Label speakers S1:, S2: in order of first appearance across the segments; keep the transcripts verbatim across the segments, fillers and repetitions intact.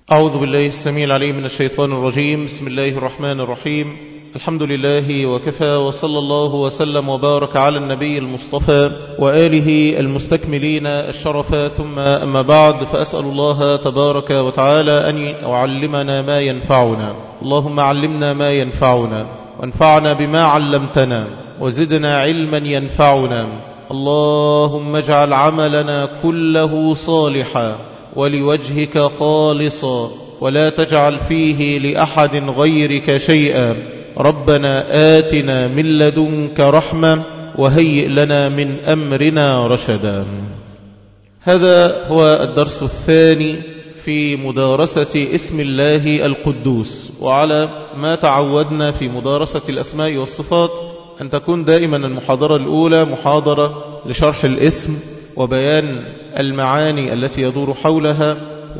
S1: أعوذ بالله السميع العليم من الشيطان الرجيم. بسم الله الرحمن الرحيم. الحمد لله وكفى، وصلى الله وسلم وبارك على النبي المصطفى وآله المستكملين الشرفا، ثم أما بعد، فأسأل الله تبارك وتعالى أن يعلمنا ما ينفعنا. اللهم علمنا ما ينفعنا وانفعنا بما علمتنا وزدنا علما ينفعنا. اللهم اجعل عملنا كله صالحا ولوجهك خالصا، ولا تجعل فيه لأحد غيرك شيئا. ربنا آتنا من لدنك رحمة وهيئ لنا من أمرنا رشدا. هذا هو الدرس الثاني في مدارسة اسم الله القدوس. وعلى ما تعودنا في مدارسة الأسماء والصفات أن تكون دائما المحاضرة الأولى محاضرة لشرح الاسم وبيان المعاني التي يدور حولها،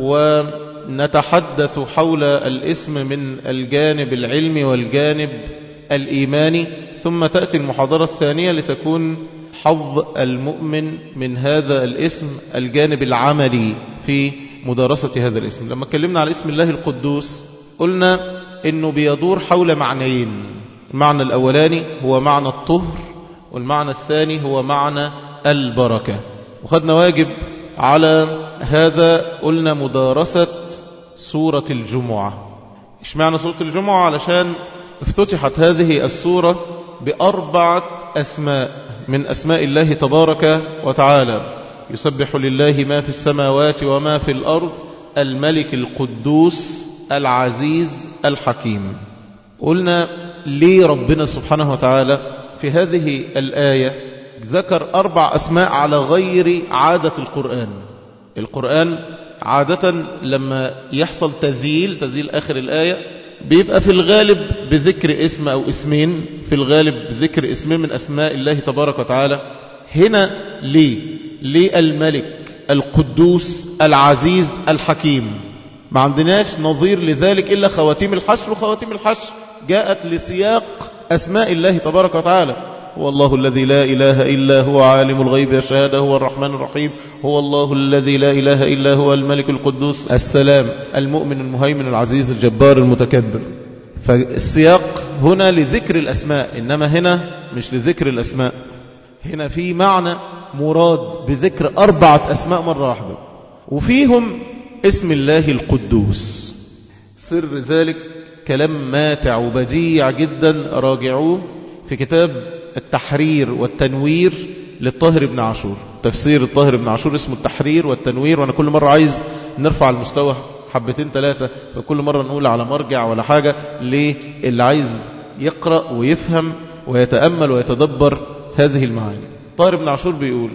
S1: ونتحدث حول الاسم من الجانب العلمي والجانب الإيماني، ثم تأتي المحاضرة الثانية لتكون حظ المؤمن من هذا الاسم الجانب العملي في مدارسة هذا الاسم. لما اتكلمنا على اسم الله القدوس قلنا إنه بيدور حول معنيين. المعنى الأولاني هو معنى الطهر، والمعنى الثاني هو معنى البركة. وخدنا واجب على هذا، قلنا مدارسة سورة الجمعة. إيش معنى سورة الجمعة؟ علشان افتتحت هذه السورة بأربعة أسماء من أسماء الله تبارك وتعالى: يسبح لله ما في السماوات وما في الأرض، الملك القدوس العزيز الحكيم. قلنا ليه ربنا سبحانه وتعالى في هذه الآية ذكر أربع أسماء على غير عادة القرآن. القرآن عادة لما يحصل تذييل تذييل آخر الآية بيبقى في الغالب بذكر اسم أو اسمين، في الغالب بذكر اسمين من أسماء الله تبارك وتعالى. هنا ليه؟ ليه الملك القدوس العزيز الحكيم؟ ما عندناش نظير لذلك إلا خواتيم الحشر، وخواتيم الحشر جاءت لسياق أسماء الله تبارك وتعالى. هو الله الذي لا إله إلا هو عالم الغيب والشهادة، هو الرحمن الرحيم، هو الله الذي لا إله إلا هو الملك القدوس السلام المؤمن المهيمن العزيز الجبار المتكبر. فالسياق هنا لذكر الأسماء، إنما هنا مش لذكر الأسماء، هنا في معنى مراد بذكر أربعة أسماء مرة واحدة، وفيهم اسم الله القدوس. سر ذلك كلام ماتع وبديع جدا، راجعوه في كتاب التحرير والتنوير للطاهر بن عاشور. تفسير الطاهر بن عاشور اسمه التحرير والتنوير. وانا كل مرة عايز نرفع المستوى حبتين ثلاثة، فكل مرة نقول على مرجع ولا حاجة للي عايز يقرأ ويفهم ويتأمل ويتدبر هذه المعاني. الطاهر بن عاشور بيقول: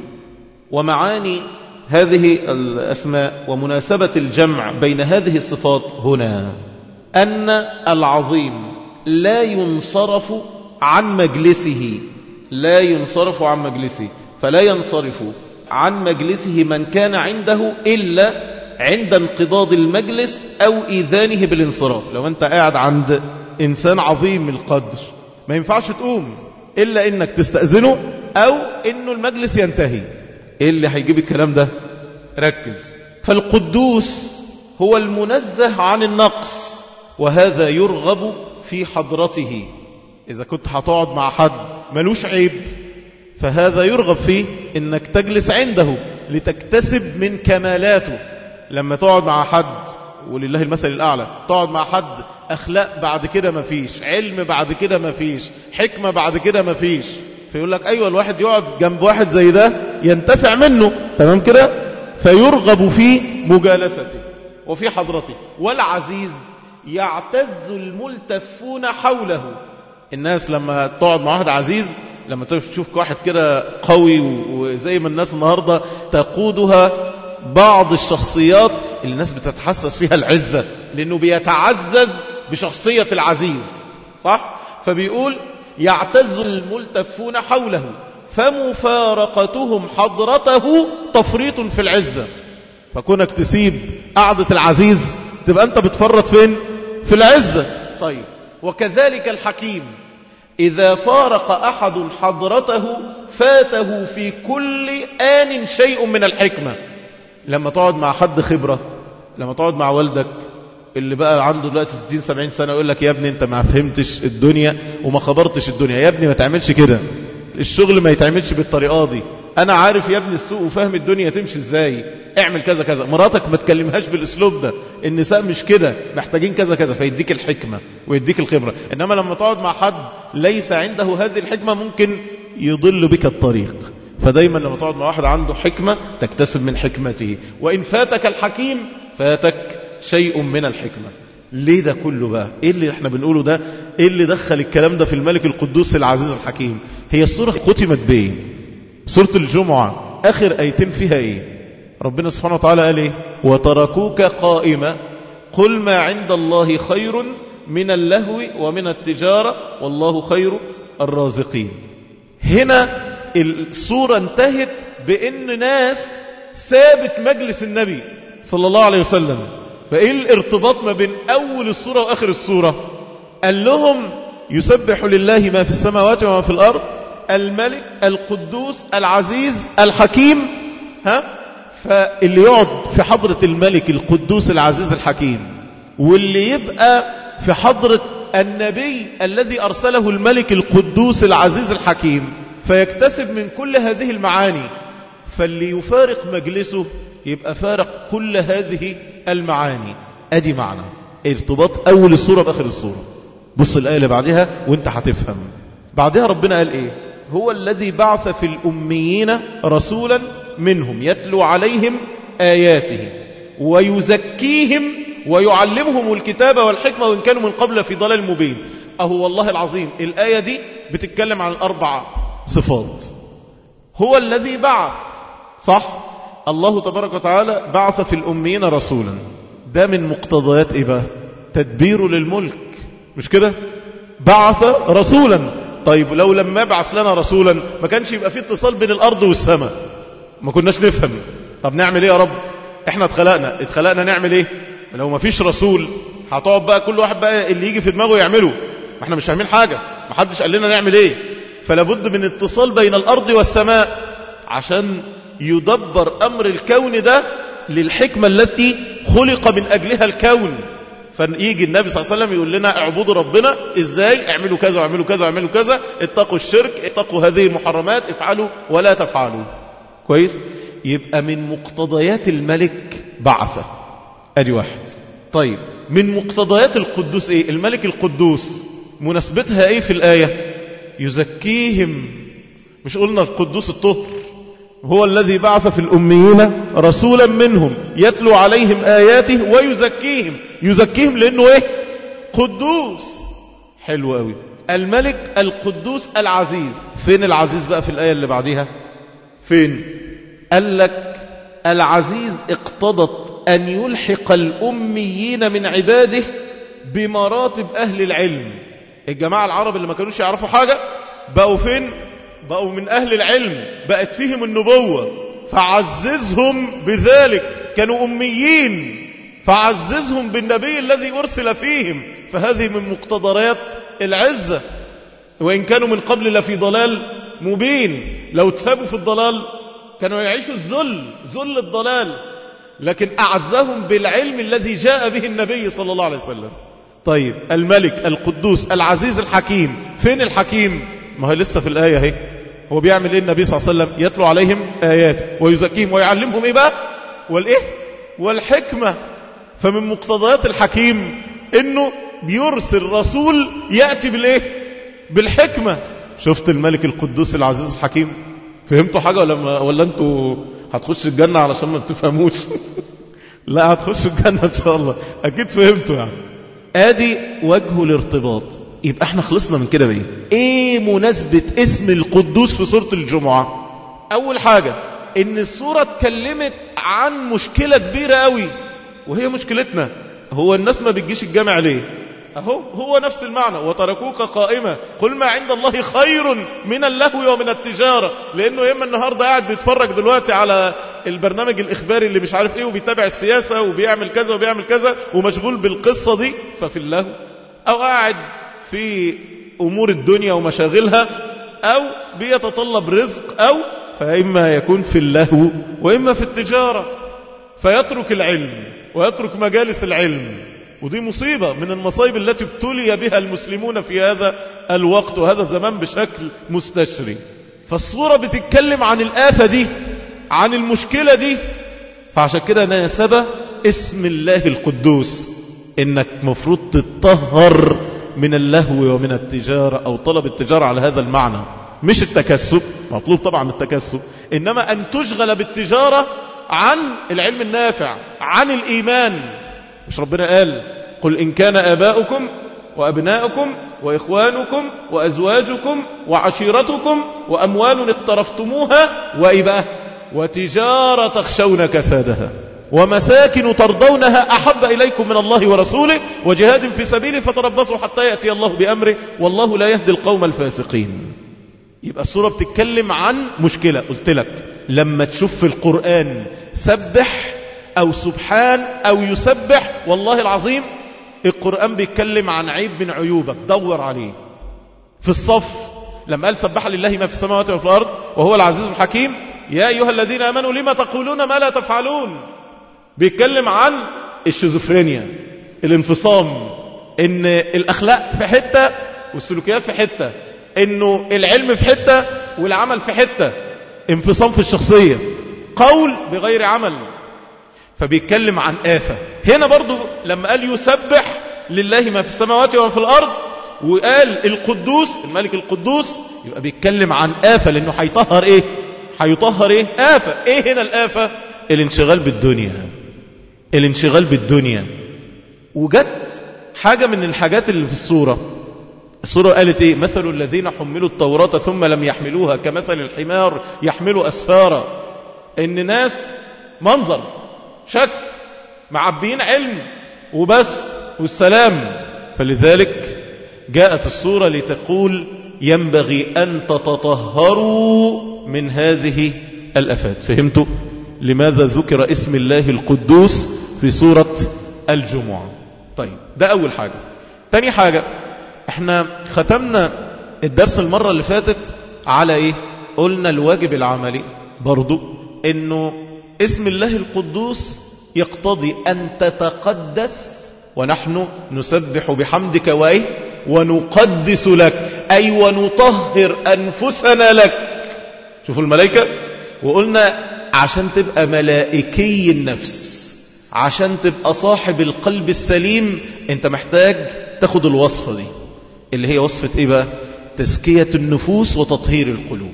S1: ومعاني هذه الأسماء ومناسبة الجمع بين هذه الصفات هنا أن العظيم لا ينصرف عن مجلسه، لا ينصرف عن مجلسه، فلا ينصرف عن مجلسه من كان عنده إلا عند انقضاض المجلس أو إذانه بالانصراف. لو أنت قاعد عند إنسان عظيم القدر ما ينفعش تقوم إلا إنك تستأذنه أو إنه المجلس ينتهي. إيه اللي هيجيب الكلام ده؟ ركز. فالقدوس هو المنزه عن النقص، وهذا يرغب في حضرته. إذا كنت هتقعد مع حد ملوش عيب، فهذا يرغب فيه إنك تجلس عنده لتكتسب من كمالاته. لما تقعد مع حد، ولله المثل الأعلى، تقعد مع حد أخلاق بعد كده مفيش، علم بعد كده مفيش، حكمة بعد كده مفيش، فيقول لك أيوة الواحد يقعد جنب واحد زي ده ينتفع منه، تمام كده؟ فيرغب في مجالسته وفي حضرته. والعزيز يعتز الملتفون حوله. الناس لما تقعد مع واحد عزيز، لما تشوف واحد كده قوي وزي ما الناس النهاردة تقودها بعض الشخصيات اللي الناس بتتحسس فيها العزة، لأنه بيتعزز بشخصية العزيز، صح؟ فبيقول يعتز الملتفون حوله فمفارقتهم حضرته تفريط في العزة. فكونك تسيب قعدة العزيز تبقى أنت بتفرط فين؟ في العزة. طيب، وكذلك الحكيم إذا فارق أحد حضرته فاته في كل آن شيء من الحكمة. لما تقعد مع حد خبرة، لما تقعد مع والدك اللي بقى عنده دلوقتي ستين سبعين سنة يقول لك يا ابني انت ما فهمتش الدنيا وما خبرتش الدنيا، يا ابني ما تعملش كده، الشغل ما يتعملش بالطريقة دي، انا عارف يا ابني السوق وفهم الدنيا تمشي ازاي، اعمل كذا كذا، مراتك ما تكلمهاش بالاسلوب ده، النساء مش كده، محتاجين كذا كذا، فيديك الحكمة ويديك الخبرة. انما لما تقعد مع حد ليس عنده هذه الحكمة ممكن يضل بك الطريق. فدايما لما تقعد مع واحد عنده حكمة تكتسب من حكمته، وإن فاتك الحكيم فاتك شيء من الحكمة. ليه ده كله بقى؟ ايه اللي احنا بنقوله ده؟ ايه اللي دخل الكلام ده في الملك القدوس العزيز الحكيم؟ هي السورة ختمت بايه؟ سورة الجمعة اخر ايتين فيها ايه؟ ربنا سبحانه وتعالى قال ايه؟ وتركوك قائمة قل ما عند الله خير من اللهو ومن التجارة والله خير الرازقين. هنا السورة انتهت بأن ناس سابت مجلس النبي صلى الله عليه وسلم. فإيه الارتباط ما بين أول السورة وآخر السورة؟ قال لهم يسبح لله ما في السماوات وما في الأرض الملك القدوس العزيز الحكيم. ها؟ فاللي يقعد في حضرة الملك القدوس العزيز الحكيم واللي يبقى في حضرة النبي الذي أرسله الملك القدوس العزيز الحكيم فيكتسب من كل هذه المعاني، فاللي يفارق مجلسه يبقى فارق كل هذه المعاني. أدي معنى ارتباط أول السورة بآخر السورة. بص الآية اللي بعدها وانت هتفهم. بعدها ربنا قال إيه؟ هو الذي بعث في الأميين رسولا منهم يتلو عليهم آياته ويزكيهم ويعلمهم الكتاب والحكمة وإن كانوا من قبل في ضلال مبين. أهو والله العظيم الآية دي بتتكلم عن الأربع صفات. هو الذي بعث، صح؟ الله تبارك وتعالى بعث في الأميين رسولا. ده من مقتضيات إيه بقى؟ تدبير للملك، مش كده؟ بعث رسولا. طيب لو لما يبعث لنا رسولا ما كانش يبقى فيه اتصال بين الأرض والسماء، ما كناش نفهم. طب نعمل ايه يا رب؟ احنا اتخلقنا اتخلقنا نعمل ايه؟ لو ما فيش رسول هتقعد بقى كل واحد بقى اللي يجي في دماغه يعمله، ما احنا مش فاهمين حاجة، ما حدش قال لنا نعمل ايه. فلابد من اتصال بين الأرض والسماء عشان يدبر أمر الكون ده للحكمة التي خلق من أجلها الكون. فيجي النبي صلى الله عليه وسلم يقول لنا اعبدوا ربنا ازاي؟ اعملوا كذا واعملوا كذا واعملوا كذا، اتقوا الشرك، اتقوا هذه المحرمات، افعلوا ولا تفعلوا. كويس؟ يبقى من مقتضيات الملك بعثة. ادي واحد. طيب من مقتضيات القدوس ايه؟ الملك القدوس مناسبتها ايه في الآية؟ يزكيهم. مش قلنا القدوس الطهر؟ هو الذي بعث في الأميين رسولا منهم يتلو عليهم آياته ويزكيهم. يزكيهم لأنه إيه؟ قدوس. حلو قوي. الملك القدوس العزيز. فين العزيز بقى في الآية اللي بعدها؟ فين؟ قال لك العزيز اقتضت أن يلحق الأميين من عباده بمراتب أهل العلم. الجماعة العرب اللي ما كانوش يعرفوا حاجة بقوا فين؟ بقوا من أهل العلم، بقت فيهم النبوة، فعززهم بذلك. كانوا أميين فعززهم بالنبي الذي أرسل فيهم. فهذه من مقتضيات العزة. وإن كانوا من قبل لفي ضلال مبين، لو تسابوا في الضلال كانوا يعيشوا الذل، ذل الضلال، لكن أعزهم بالعلم الذي جاء به النبي صلى الله عليه وسلم. طيب الملك القدوس العزيز الحكيم. فين الحكيم؟ ما هو لسه في الآية اهي. هو بيعمل ايه النبي صلى الله عليه وسلم؟ يتلو عليهم آياته ويزكيهم ويعلمهم ايه بقى؟ والايه؟ والحكمة. فمن مقتضيات الحكيم انه بيرسل رسول يأتي بالايه؟ بالحكمة. شفت الملك القدوس العزيز الحكيم؟ فهمتوا حاجة ولا ما ولا انتوا هتخشوا الجنة علشان ما تفهموش؟ لا هتخشوا الجنة ان شاء الله، اكيد فهمتوا. يعني ادي وجه الارتباط. يبقى احنا خلصنا من كده بايه؟ ايه مناسبة اسم القدوس في سورة الجمعة؟ اول حاجة ان السورة اتكلمت عن مشكلة كبيرة قوي، وهي مشكلتنا. هو الناس ما بتجيش الجامع ليه؟ اهو هو نفس المعنى. وتركوك قائمة قل ما عند الله خير من اللهو ومن التجارة. لانه ياما النهاردة قاعد بيتفرج دلوقتي على البرنامج الاخباري اللي مش عارف ايه، وبيتابع السياسة وبيعمل كذا وبيعمل كذا ومشغول بالقصة دي، ففي اللهو. او قاعد في أمور الدنيا ومشاغلها، أو بيتطلب رزق، أو فإما يكون في اللهو وإما في التجارة، فيترك العلم ويترك مجالس العلم ودي مصيبة من المصايب التي ابتلي بها المسلمون في هذا الوقت وهذا الزمان بشكل مستشري. فالصورة بتتكلم عن الآفة دي، عن المشكلة دي، فعشان كده ناسب اسم الله القدوس، إنك مفروض تتطهر من اللهو ومن التجارة أو طلب التجارة على هذا المعنى، مش التكسب، مطلوب طبعا التكسب، إنما أن تشغل بالتجارة عن العلم النافع، عن الإيمان. مش ربنا قال قل إن كان آباؤكم وأبناؤكم وإخوانكم وأزواجكم وعشيرتكم وأموال اقترفتموها وإباه وتجارة تخشون كسادها ومساكن ترضونها أحب إليكم من الله ورسوله وجهاد في سبيله فتربصوا حتى يأتي الله بأمره والله لا يهدي القوم الفاسقين. يبقى السورة بتتكلم عن مشكلة. قلت لك لما تشوف في القرآن سبح أو سبحان أو يسبح، والله العظيم القرآن بيتكلم عن عيب من عيوبك دور عليه. في الصف لما قال سبح لله ما في السماوات وفي الأرض وهو العزيز الحكيم يا أيها الذين آمنوا لما تقولون ما لا تفعلون، بيتكلم عن الشيزوفرينيا، الانفصام، ان الأخلاق في حتة والسلوكيات في حتة، انه العلم في حتة والعمل في حتة، انفصام في الشخصية، قول بغير عمل. فبيتكلم عن آفة. هنا برضو لما قال يسبح لله ما في السماوات وما في الأرض وقال القدوس الملك القدوس، يبقى بيتكلم عن آفة، لأنه هيطهر إيه؟ هيطهر إيه؟ آفة. إيه هنا الآفة؟ الانشغال بالدنيا، الانشغال بالدنيا. وجدت حاجة من الحاجات اللي في السورة، السورة قالت إيه؟ مثل الذين حملوا التوراة ثم لم يحملوها كمثل الحمار يحمل أسفارا. إن ناس منظر شكل معبين علم وبس والسلام. فلذلك جاءت السورة لتقول ينبغي أن تتطهروا من هذه الأفات. فهمتوا لماذا ذكر اسم الله القدوس في سورة الجمعة؟ طيب ده أول حاجة. تاني حاجة، احنا ختمنا الدرس المرة اللي فاتت على ايه؟ قلنا الواجب العملي برضو انه اسم الله القدوس يقتضي أن تتقدس، ونحن نسبح بحمدك وإيه؟ ونقدس لك، أي ونطهر أنفسنا لك. شوفوا الملائكة، وقلنا عشان تبقى ملائكي النفس، عشان تبقى صاحب القلب السليم، انت محتاج تاخد الوصفة دي اللي هي وصفة ايه بقى؟ تزكية النفوس وتطهير القلوب.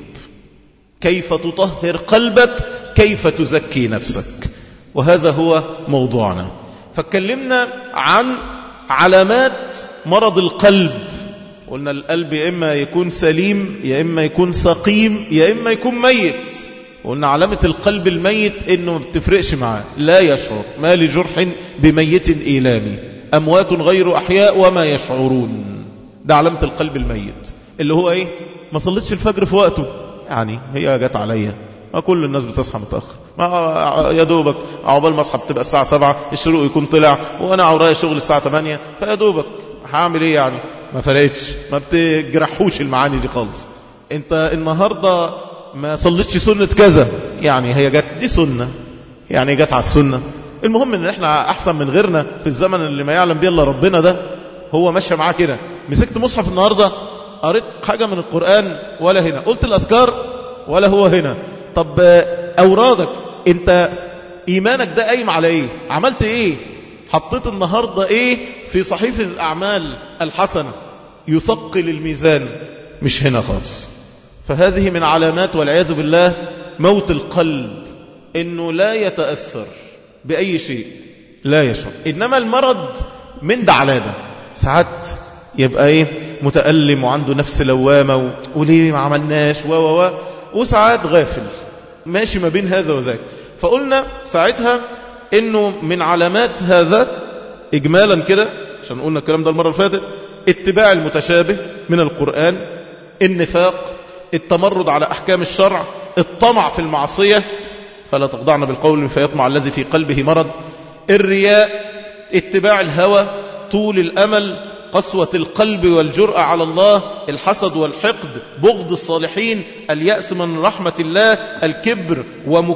S1: كيف تطهر قلبك، كيف تزكي نفسك، وهذا هو موضوعنا. فاتكلمنا عن علامات مرض القلب. قلنا القلب يا إما يكون سليم يا إما يكون سقيم يا إما يكون ميت. قلنا علامة القلب الميت إنه ما بتفرقش معاه، لا يشعر، ما لجرح بميت إيلامي، أموات غير أحياء وما يشعرون. ده علامة القلب الميت اللي هو إيه؟ ما صليتش الفجر في وقته، يعني هي جت عليا، ما كل الناس بتصحى متأخر، ما يا دوبك عقبال ما اصحى بتبقى الساعة سبعة، الشروق يكون طلع وانا ورايا شغل الساعة ثمانية، فيا دوبك هعمل ايه يعني؟ ما فرقتش، ما بتجرحوش المعاني دي خالص. انت النهاردة ما صليتش سنة كذا، يعني هي جت دي سنة، يعني جت على السنة. المهم ان احنا احسن من غيرنا في الزمن اللي ما يعلم بيه الا ربنا ده. هو ماشي معاه كده، مسكت مصحف النهاردة قريت حاجة من القرآن ولا هنا، قلت الأذكار ولا هو هنا. طب أورادك انت إيمانك ده قايم على ايه؟ عملت ايه؟ حطيت النهاردة ايه في صحيفة الأعمال الحسنة يثقل الميزان؟ مش هنا خالص. فهذه من علامات والعياذ بالله موت القلب، انه لا يتأثر بأي شيء، لا يشعر. إنما المرض من ده على ده، ساعات يبقى ايه متألم وعنده نفس لوامة و... وليه ما عملناش و و و وساعات غافل ماشي ما بين هذا وذاك. فقلنا ساعتها انه من علامات هذا اجمالا كده، عشان قلنا الكلام ده المرة اللي فاتت، اتباع المتشابه من القرآن، النفاق، التمرد على احكام الشرع، الطمع في المعصية، فلا تخضعن بالقول فيطمع الذي في قلبه مرض، الرياء، اتباع الهوى، طول الامل، قسوة القلب والجرأة على الله، الحسد والحقد، بغض الصالحين، اليأس من رحمة الله، الكبر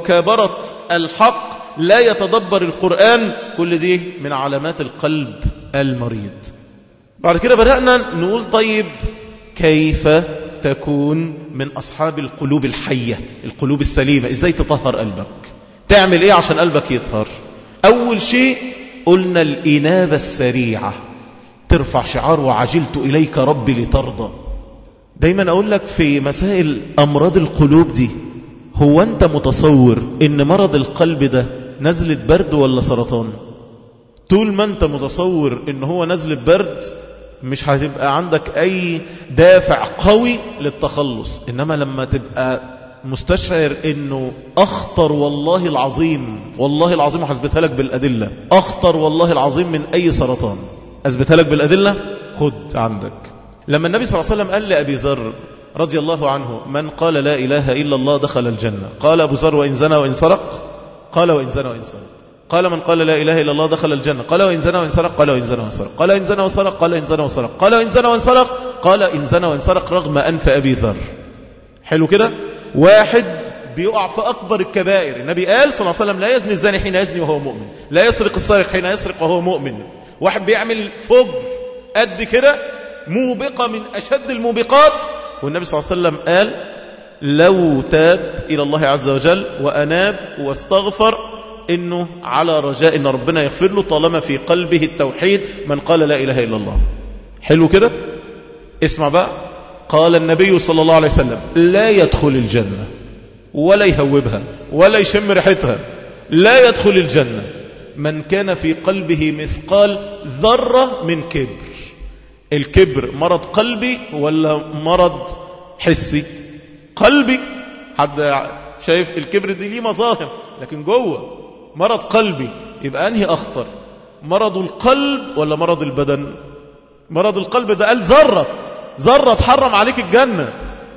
S1: ومكابرة الحق، لا يتدبر القرآن. كل دي من علامات القلب المريض. بعد كده بدأنا نقول طيب كيف تكون من أصحاب القلوب الحية، القلوب السليمة؟ إزاي تطهر قلبك؟ تعمل إيه عشان قلبك يطهر؟ أول شيء قلنا الإنابة السريعة، ترفع شعار وعجلت إليك ربي لترضى. دايما أقول لك في مسائل أمراض القلوب دي، هو أنت متصور إن مرض القلب ده نزلة برد ولا سرطان؟ طول ما أنت متصور إن هو نزلة برد مش هتبقى عندك أي دافع قوي للتخلص. إنما لما تبقى مستشعر إنه أخطر والله العظيم، والله العظيم وحسبتها لك بالأدلة، أخطر والله العظيم من أي سرطان، أثبتها لك بالأدلة، خد عندك. لما النبي صلى الله عليه وسلم قال لأبي ذر رضي الله عنه من قال لا إله إلا الله دخل الجنة، قال أبو ذر وإن زنى وإن سرق؟ قال وإن زنى وإن سرق. قال من قال لا إله إلا الله دخل الجنة، قال وإن زنى وإن سرق؟ قال وإن زنى وإن سرق. قال إن زنى وسرق؟ قال إن زنى وسرق. قال وإن زنى وإن سرق؟ قال إن زنى وإن سرق رغم أنف أبي ذر. حلو كده؟ واحد بيقع في أكبر الكبائر. النبي قال صلى الله عليه وسلم لا يزني الزاني حين يزني وهو مؤمن، لا يسرق السارق حين يسرق وهو مؤمن. واحد بيعمل فجر قد كده، موبقة من أشد الموبقات، والنبي صلى الله عليه وسلم قال لو تاب إلى الله عز وجل وأناب واستغفر إنه على رجاء إن ربنا يغفر له طالما في قلبه التوحيد من قال لا إله إلا الله. حلو كده؟ اسمع بقى، قال النبي صلى الله عليه وسلم لا يدخل الجنة ولا يهوبها ولا يشم ريحتها، لا يدخل الجنة من كان في قلبه مثقال ذرة من كبر. الكبر مرض قلبي ولا مرض حسي؟ قلبي. حد شايف الكبر دي ليه مظاهر، لكن جوه مرض قلبي. يبقى أنهي أخطر، مرض القلب ولا مرض البدن؟ مرض القلب ده قال ذرة ذرة تحرم عليك الجنة.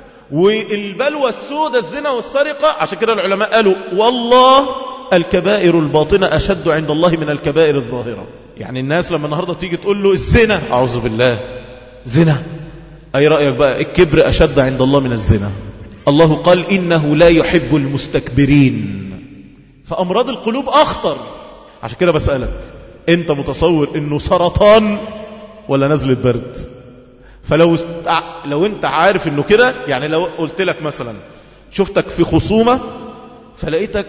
S1: والبلوى السودة الزنا والسرقة، عشان كده العلماء قالوا والله الكبائر الباطنة أشد عند الله من الكبائر الظاهرة. يعني الناس لما النهاردة تيجي تقول له الزنا، أعوذ بالله، زنا، أي رأيك بقى؟ الكبر أشد عند الله من الزنا. الله قال إنه لا يحب المستكبرين. فأمراض القلوب أخطر. عشان كده بسألك، أنت متصور إنه سرطان ولا نزلة برد؟ فلو استع... لو أنت عارف إنه كده، يعني لو قلت لك مثلا شفتك في خصومة فلقيتك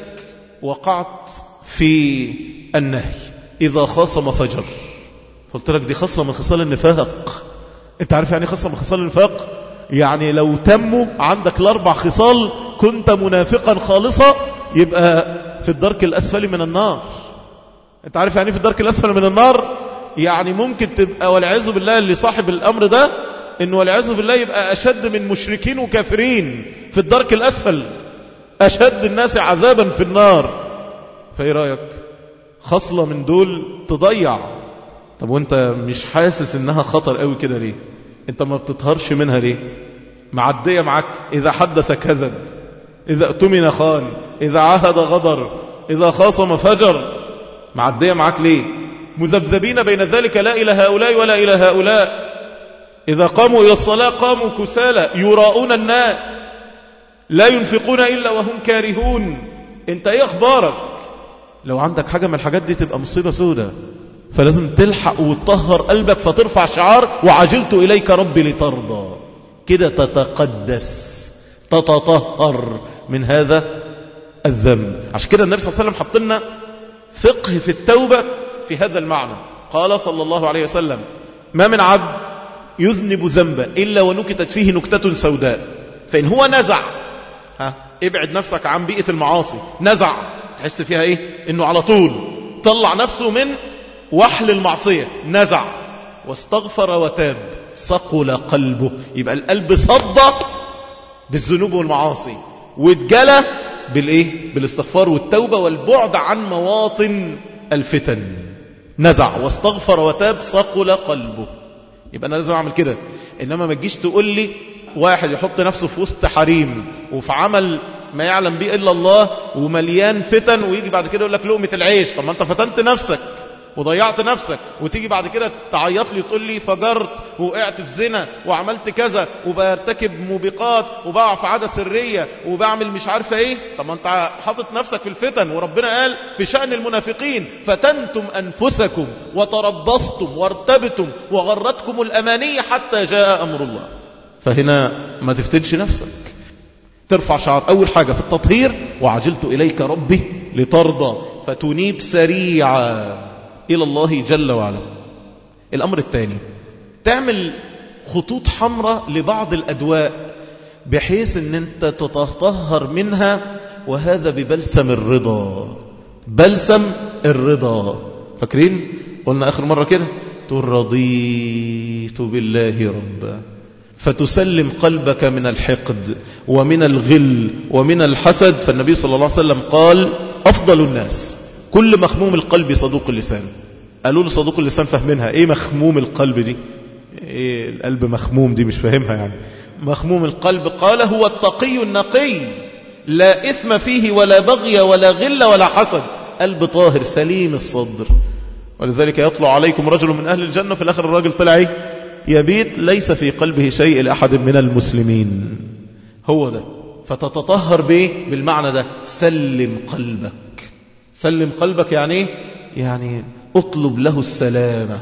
S1: وقعت في النهي إذا خاصم فجر، قلت لك دي خصلة من خصال النفاق. أنت عارف يعني خصلة من خصال النفاق؟ يعني لو تموا عندك الأربع خصال كنت منافقا خالصا، يبقى في الدرك الأسفل من النار. أنت عارف يعني في الدرك الأسفل من النار؟ يعني ممكن تبقى والعياذ بالله اللي صاحب الأمر ده إنه والعياذ بالله يبقى أشد من مشركين وكافرين في الدرك الأسفل، أشد الناس عذابا في النار. فإيه رأيك؟ خصلة من دول تضيع. طب وانت مش حاسس انها خطر قوي كده ليه؟ انت ما بتطهرش منها ليه؟ معدية معك، إذا حدث كذب، إذا اؤتمن خان، إذا عاهد غدر، إذا خاصم فجر، معدية معك ليه؟ مذبذبين بين ذلك لا إلى هؤلاء ولا إلى هؤلاء. إذا قاموا إلى الصلاة قاموا كسالى يراؤون الناس، لا ينفقون إلا وهم كارهون. انت ايه أخبارك؟ لو عندك حاجة من الحاجات دي تبقى مصيبة سودة. فلازم تلحق وتطهر قلبك، فترفع شعار وعجلت إليك ربي لترضى. كده تتقدس، تتطهر من هذا الذنب. عشان كده النبي صلى الله عليه وسلم حط لنا فقه في التوبة في هذا المعنى. قال صلى الله عليه وسلم ما من عبد يذنب ذنبا إلا ونكتت فيه نكتة سوداء، فإن هو نزع، ها ابعد نفسك عن بيئة المعاصي، نزع تحس فيها ايه؟ انه على طول طلع نفسه من وحل المعصية، نزع واستغفر وتاب، صقل قلبه. يبقى القلب صدى بالذنوب والمعاصي، واتجلى بالايه؟ بالاستغفار والتوبة والبعد عن مواطن الفتن. نزع واستغفر وتاب، صقل قلبه. يبقى انا لازم اعمل كده. انما ما تجيش تقول لي واحد يحط نفسه في وسط حريم وفي عمل ما يعلم به إلا الله ومليان فتن، ويجي بعد كده يقول لك لقمة العيش. طب ما انت فتنت نفسك، وضيعت نفسك، وتيجي بعد كده تعيط لي تقول لي فجرت وقعت في زنا وعملت كذا وبرتكب موبقات وبقع في عادة سرية وبعمل مش عارفة ايه. طب ما انت حاطط نفسك في الفتن، وربنا قال في شأن المنافقين فتنتم أنفسكم وتربصتم وارتبتم وغرتكم الأماني حتى جاء أمر الله. فهنا ما تفتنش نفسك، ترفع شعار أول حاجة في التطهير وعجلت إليك ربي لترضى، فتنيب سريعا إلى الله جل وعلا. الأمر الثاني، تعمل خطوط حمراء لبعض الأدواء بحيث أن أنت تتطهر منها، وهذا ببلسم الرضا. بلسم الرضا، فاكرين قلنا آخر مرة كده، تقول رضيت بالله ربا، فتسلم قلبك من الحقد ومن الغل ومن الحسد. فالنبي صلى الله عليه وسلم قال أفضل الناس كل مخموم القلب صدوق اللسان. قالوا له صدوق اللسان فهمنها ايه مخموم القلب دي؟ ايه القلب مخموم دي؟ مش فاهمها يعني. مخموم القلب قال هو التقي النقي لا إثم فيه ولا بغي ولا غل ولا حسد، قلب طاهر سليم الصدر. ولذلك يطلع عليكم رجل من أهل الجنة، في الآخر الراجل طلع ايه؟ يبيت ليس في قلبه شيء لأحد من المسلمين. هو ده. فتتطهر به بالمعنى ده، سلم قلبك. سلم قلبك يعني ايه؟ يعني اطلب له السلامة.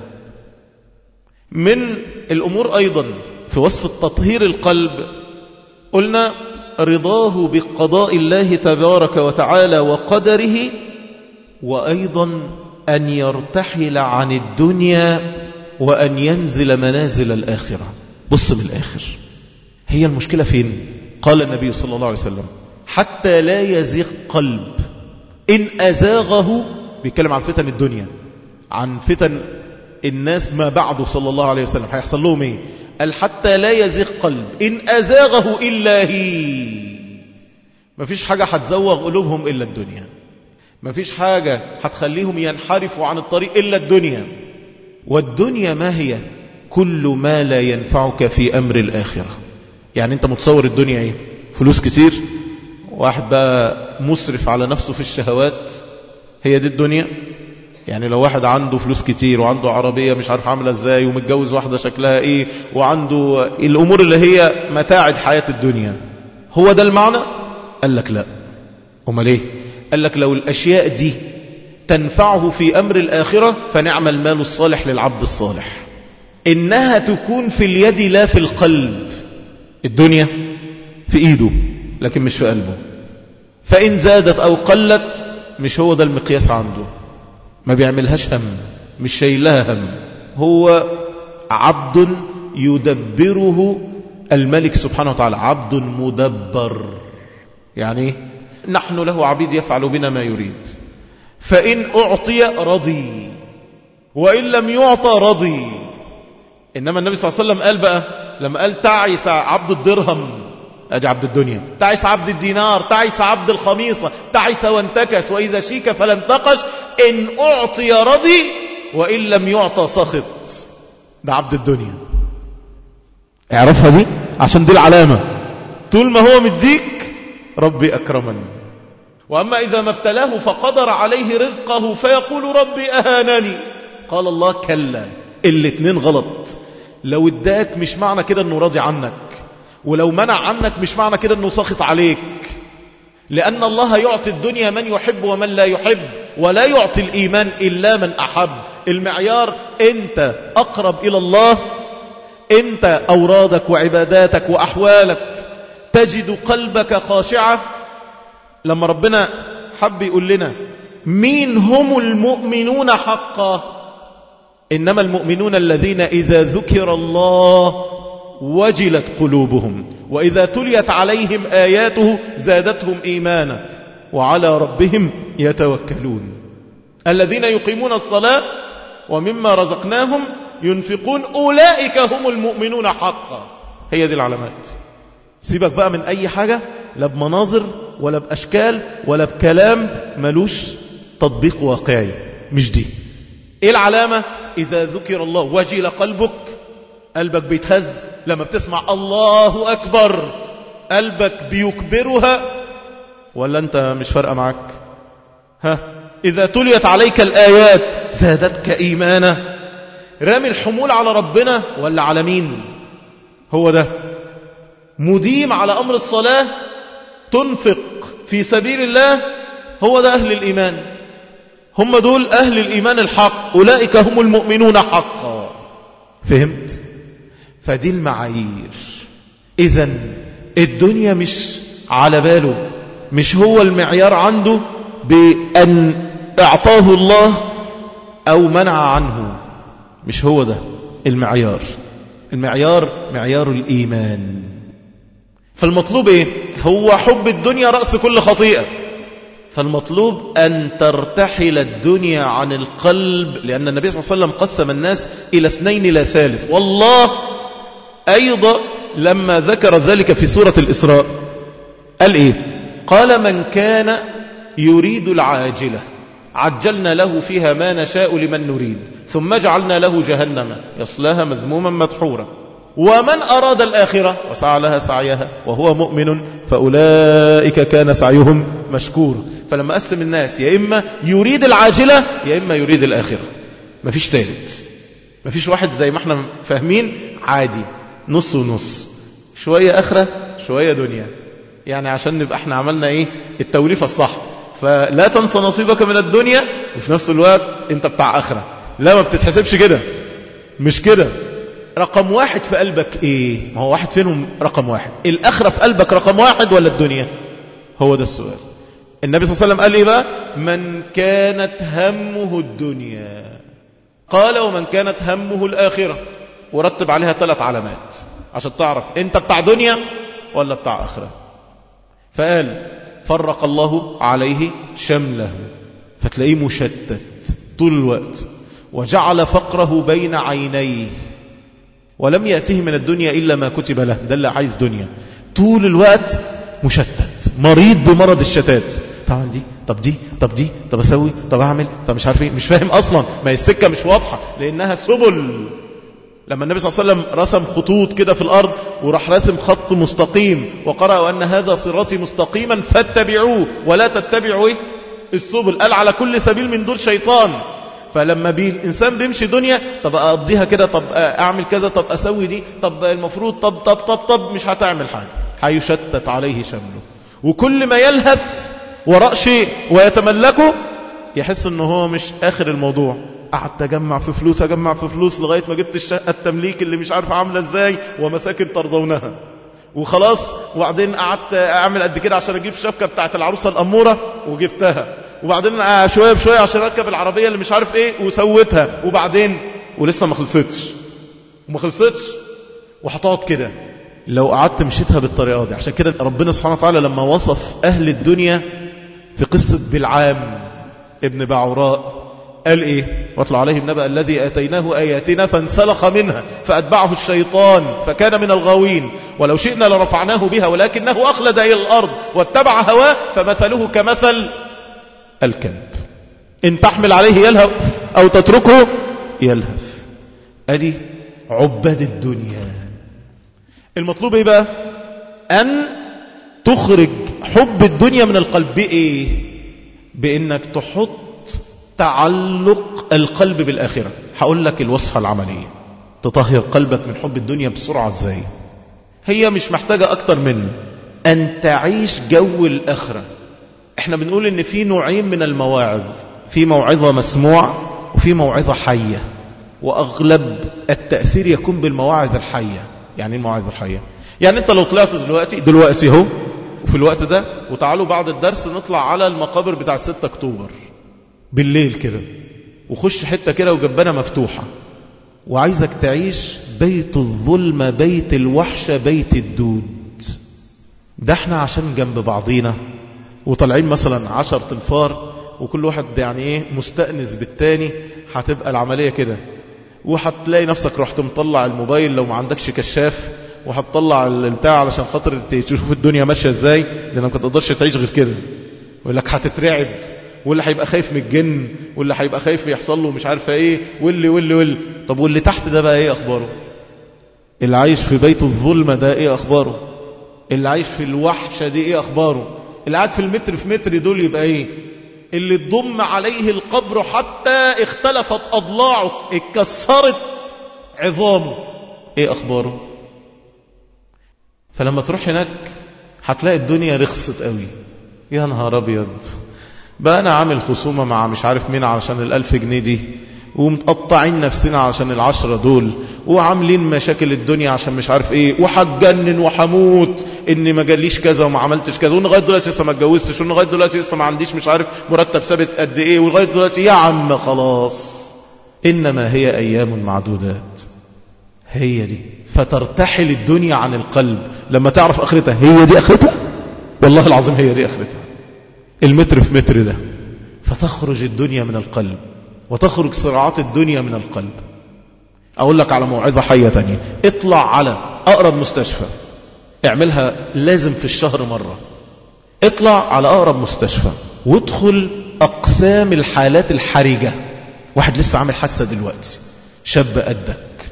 S1: من الأمور أيضا في وصف التطهير القلب قلنا رضاه بقضاء الله تبارك وتعالى وقدره، وأيضا أن يرتحل عن الدنيا وأن ينزل منازل الآخرة. بص من الآخر، هي المشكلة فين؟ قال النبي صلى الله عليه وسلم حتى لا يزيغ قلب إن أزاغه، بيتكلم عن فتن الدنيا، عن فتن الناس ما بعده صلى الله عليه وسلم هيحصل لهم ايه؟ قال حتى لا يزيغ قلب إن أزاغه إلا هي. مفيش حاجة هتزوغ قلوبهم إلا الدنيا، مفيش حاجة هتخليهم ينحرفوا عن الطريق إلا الدنيا. والدنيا ما هي؟ كل ما لا ينفعك في أمر الآخرة. يعني أنت متصور الدنيا إيه؟ فلوس كتير، واحد بقى مسرف على نفسه في الشهوات، هي دي الدنيا. يعني لو واحد عنده فلوس كتير وعنده عربية مش عارف عاملة ازاي ومتجوز واحدة شكلها ايه وعنده الأمور اللي هي متاعد حياة الدنيا، هو ده المعنى؟ قال لك لا. امال ايه؟ قال لك لو الأشياء دي تنفعه في أمر الآخرة فنعم المال الصالح للعبد الصالح. إنها تكون في اليد لا في القلب. الدنيا في إيده لكن مش في قلبه، فإن زادت أو قلت مش هو ده المقياس عنده، ما بيعملهاش هم، مش شايلها هم. هو عبد يدبره الملك سبحانه وتعالى، عبد مدبر. يعني نحن له عبيد يفعل بنا ما يريد، فإن أعطي رضي وإن لم يعطى رضي. إنما النبي صلى الله عليه وسلم قال بقى لما قال تعيس عبد الدرهم، أدي عبد الدنيا، تعيس عبد الدينار، تعيس عبد الخميصة، تعيس وانتكس، وإذا شيك فلانتقش، إن أعطي رضي وإن لم يعطى سخط. ده عبد الدنيا. اعرفها دي عشان دي العلامة، طول ما هو مديك ربي أكرمن. وأما إذا ما ابتلاه فقدر عليه رزقه فيقول ربي أهانني، قال الله كلا، الاتنين غلط. لو اداك مش معنى كده أنه راضي عنك، ولو منع عنك مش معنى كده أنه سخط عليك، لأن الله يعطي الدنيا من يحب ومن لا يحب، ولا يعطي الإيمان إلا من أحب. المعيار أنت أقرب إلى الله، أنت أورادك وعباداتك وأحوالك تجد قلبك خاشعة. لما ربنا حب يقول لنا مين هم المؤمنون حقا، إنما المؤمنون الذين إذا ذكر الله وجلت قلوبهم وإذا تليت عليهم آياته زادتهم إيمانا وعلى ربهم يتوكلون الذين يقيمون الصلاة ومما رزقناهم ينفقون أولئك هم المؤمنون حقا. هي دي العلامات. سيبك بقى من أي حاجة، لا بمناظر ولا بأشكال ولا بكلام ملوش تطبيق واقعي، مش دي. إيه العلامة؟ إذا ذكر الله وجل قلبك، قلبك بيتهز لما بتسمع الله أكبر، قلبك بيكبرها ولا أنت مش فارقة معك؟ ها إذا تليت عليك الآيات زادتك إيمانا. رامي الحمول على ربنا ولا على مين؟ هو ده. مديم على أمر الصلاة، تنفق في سبيل الله، هو ده أهل الإيمان. هم دول أهل الإيمان الحق، أولئك هم المؤمنون حقا. فهمت؟ فدي المعايير. إذن الدنيا مش على باله، مش هو المعيار عنده بأن اعطاه الله أو منع عنه، مش هو ده المعيار. المعيار معيار الإيمان. فالمطلوب إيه؟ هو حب الدنيا رأس كل خطيئة. فالمطلوب أن ترتحل الدنيا عن القلب، لأن النبي صلى الله عليه وسلم قسم الناس إلى اثنين لا ثالث. والله أيضا لما ذكر ذلك في سورة الإسراء قال إيه؟ قال من كان يريد العاجلة عجلنا له فيها ما نشاء لمن نريد ثم جعلنا له جهنم يصلاها مذموما مدحورا ومن أراد الآخرة وسعى لها سعيها وهو مؤمن فأولئك كان سعيهم مشكورا. فلما قسم الناس يا إما يريد العاجلة يا إما يريد الآخرة، مفيش ثالث. مفيش واحد زي ما احنا فاهمين عادي نص ونص، شوية آخرة شوية دنيا، يعني عشان نبقى احنا عملنا ايه التوليفة الصح. فلا تنسى نصيبك من الدنيا وفي نفس الوقت انت بتاع آخرة. لا، ما بتتحسبش كده، مش كده. رقم واحد في قلبك ايه؟ ما هو واحد فينهم رقم واحد. الآخرة في قلبك رقم واحد ولا الدنيا؟ هو ده السؤال. النبي صلى الله عليه وسلم قال ايه بقى؟ من كانت همه الدنيا، قال ومن كانت همه الآخرة، ورتب عليها ثلاث علامات عشان تعرف انت بتاع دنيا ولا بتاع آخرة. فقال فرق الله عليه شمله، فتلاقيه مشتت طول الوقت، وجعل فقره بين عينيه ولم يأته من الدنيا إلا ما كتب له. ده اللي عايز دنيا طول الوقت، مشتت، مريض بمرض الشتات. طبعا دي طب دي طب دي طب أسوي طب أعمل طب مش عارف ايه، مش فاهم أصلا، ما السكة مش واضحة لأنها سبل. لما النبي صلى الله عليه وسلم رسم خطوط كده في الأرض وراح رسم خط مستقيم وقرأ أن هذا صراطي مستقيما فاتبعوه ولا تتبعوا ايه السبل، قال على كل سبيل من دول شيطان. فلما بي الإنسان بيمشي دنيا، طب أقضيها كده، طب أعمل كذا، طب أسوي دي، طب المفروض، طب طب طب طب مش هتعمل حاجة، هيشتت عليه شمله. وكل ما يلهث وراء شيء ويتملكه يحس أنه هو مش آخر الموضوع. قعدت أجمع في فلوس أجمع في فلوس لغاية ما جبت الشقة التمليك اللي مش عارف عاملة إزاي ومساكن ترضونها وخلاص. وبعدين قعدت أعمل قد كده عشان أجيب الشبكة بتاعت العروسة الأمورة وجبتها، وبعدين شوية بشوية عشان أركب العربية اللي مش عارف إيه وسويتها، وبعدين ولسه ما خلصتش وما خلصتش وهتقعد كده لو قعدت مشيتها بالطريقة دي. عشان كده ربنا سبحانه وتعالى لما وصف أهل الدنيا في قصة بلعام ابن بعوراء قال إيه؟ واتل عليهم نبأ الذي آتيناه آياتنا فانسلخ منها فأتبعه الشيطان فكان من الغاوين ولو شئنا لرفعناه بها ولكنه أخلد إلى الأرض واتبع هواه فمثله كمثل الكلب إن تحمل عليه يلهث أو تتركه يلهث. أدي عباد الدنيا. المطلوب إيه بقى؟ أن تخرج حب الدنيا من القلب. بإيه؟ بإنك تحط تعلق القلب بالآخرة. هقول لك الوصفة العملية تطهر قلبك من حب الدنيا بسرعة ازاي. هي مش محتاجة أكتر من أن تعيش جو الآخرة. احنا بنقول ان في نوعين من المواعظ، في موعظة مسموعة وفي موعظة حية، وأغلب التأثير يكون بالمواعظ الحية. يعني المواعظ الحية يعني انت لو طلعت دلوقتي دلوقتي هو وفي الوقت ده وتعالوا بعد الدرس نطلع على المقابر بتاع ستة أكتوبر بالليل كده، وخش حتة كده وجبانة مفتوحة، وعايزك تعيش بيت الظلمة بيت الوحشة بيت الدود. ده احنا عشان جنب بعضينا وطالعين مثلا عشر تنفار وكل واحد يعني ايه مستأنس بالتاني، هتبقى العملية كده. وهتلاقي نفسك رحت مطلع الموبايل لو ما عندكش كشاف، وهتطلع البتاع علشان خاطر تشوف الدنيا ماشية ازاي، لانك ما تقدرش تعيش غير كده. ويقول لك هتترعب، واللي هيبقى خايف من الجن، واللي هيبقى خايف يحصل له مش عارفه ايه، واللي واللي واللي طب واللي تحت ده بقى ايه اخباره؟ اللي عايش في بيت الظلمه ده ايه اخباره؟ اللي عايش في الوحشه دي ايه اخباره؟ اللي قاعد في المتر في متر دول يبقى ايه؟ اللي تضم عليه القبر حتى اختلفت أضلاعه، اتكسرت عظامه، ايه أخباره؟ فلما تروح هناك هتلاقي الدنيا رخصت قوي. يا نهار أبيض، بقى أنا عامل خصومة مع مش عارف مين علشان الألف جنيه دي، ومتقطعين نفسنا عشان العشرة دول، وعاملين مشاكل الدنيا عشان مش عارف ايه، وحجنن وحموت اني ما جاليش كذا وما عملتش كذا، ولغايه دلوقتي لسه ما اتجوزتش، ولغايه دلوقتي لسه ما عنديش مش عارف مرتب ثابت قد ايه، ولغايه دلوقتي يا عم خلاص. انما هي ايام معدودات. هي دي فترتحل الدنيا عن القلب لما تعرف اخرتها. هي دي اخرتها، والله العظيم هي دي اخرتها، المتر في متر ده. فتخرج الدنيا من القلب وتخرج صراعات الدنيا من القلب. أقول لك على موعظة حية تانية، اطلع على أقرب مستشفى، اعملها لازم في الشهر مرة. اطلع على أقرب مستشفى وادخل أقسام الحالات الحرجة. واحد لسه عامل حادثة دلوقتي، شاب قدك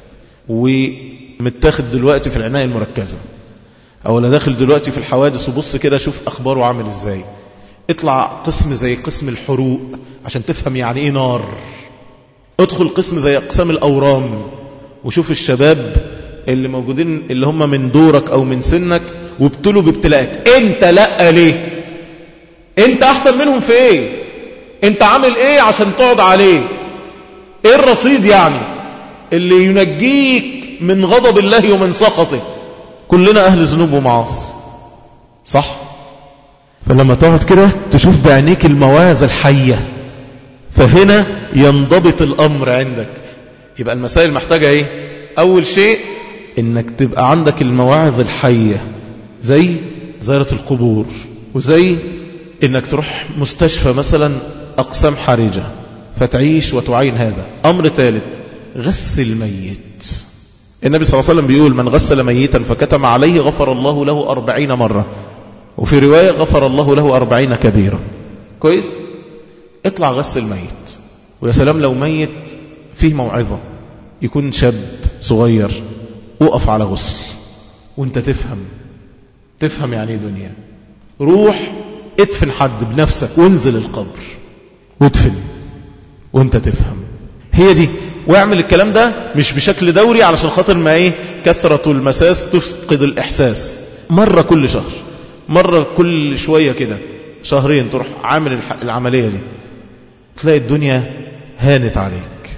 S1: ومتاخد دلوقتي في العناية المركزة، أو لا داخل دلوقتي في الحوادث، وبص كده شوف أخباره عامل إزاي. اطلع قسم زي قسم الحروق عشان تفهم يعني ايه نار. ادخل قسم زي اقسام الاورام وشوف الشباب اللي موجودين اللي هم من دورك او من سنك وابتلوا بابتلاءات. انت لا ليه؟ انت احسن منهم في ايه؟ انت عامل ايه عشان تقعد عليه؟ ايه الرصيد يعني اللي ينجيك من غضب الله ومن سخطه؟ كلنا اهل ذنوب ومعاصي، صح؟ فلما تقعد كده تشوف بعينيك المواعظ الحية، فهنا ينضبط الأمر عندك. يبقى المسائل محتاجة ايه؟ أول شيء إنك تبقى عندك المواعظ الحية، زي زيارة القبور، وزي إنك تروح مستشفى مثلا أقسام حرجة فتعيش وتعين هذا. أمر ثالث، غسل الميت. النبي صلى الله عليه وسلم بيقول: من غسل ميتا فكتم عليه غفر الله له أربعين مرة، وفي رواية غفر الله له أربعين كبيرة. كويس؟ اطلع غسل ميت. ويا سلام لو ميت فيه موعظة، يكون شاب صغير، وقف على غسل وانت تفهم تفهم يعني ايه دنيا. روح ادفن حد بنفسك وانزل القبر وادفن وانت تفهم. هي دي. واعمل الكلام ده مش بشكل دوري علشان خاطر ما ايه كثرة المساس تفقد الإحساس. مرة كل شهر، مرة كل شوية كده، شهرين تروح عامل العملية دي، تلاقي الدنيا هانت عليك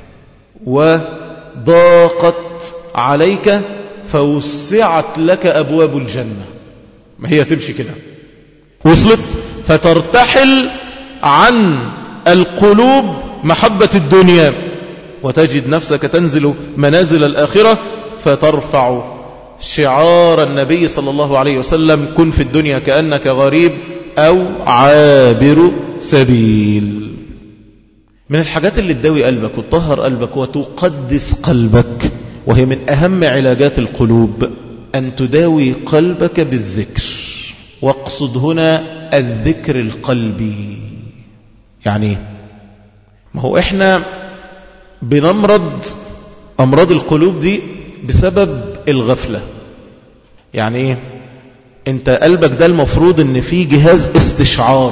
S1: وضاقت عليك فوسعت لك أبواب الجنة. ما هي تمشي كده، وصلت فترتحل عن القلوب محبة الدنيا، وتجد نفسك تنزل منازل الآخرة فترفع شعار النبي صلى الله عليه وسلم: كن في الدنيا كأنك غريب أو عابر سبيل. من الحاجات اللي تداوي قلبك وتطهر قلبك وتقدس قلبك، وهي من أهم علاجات القلوب، أن تداوي قلبك بالذكر. واقصد هنا الذكر القلبي. يعني ما هو إحنا بنمرض أمراض القلوب دي بسبب الغفلة. يعني إيه؟ أنت قلبك ده المفروض أن فيه جهاز استشعار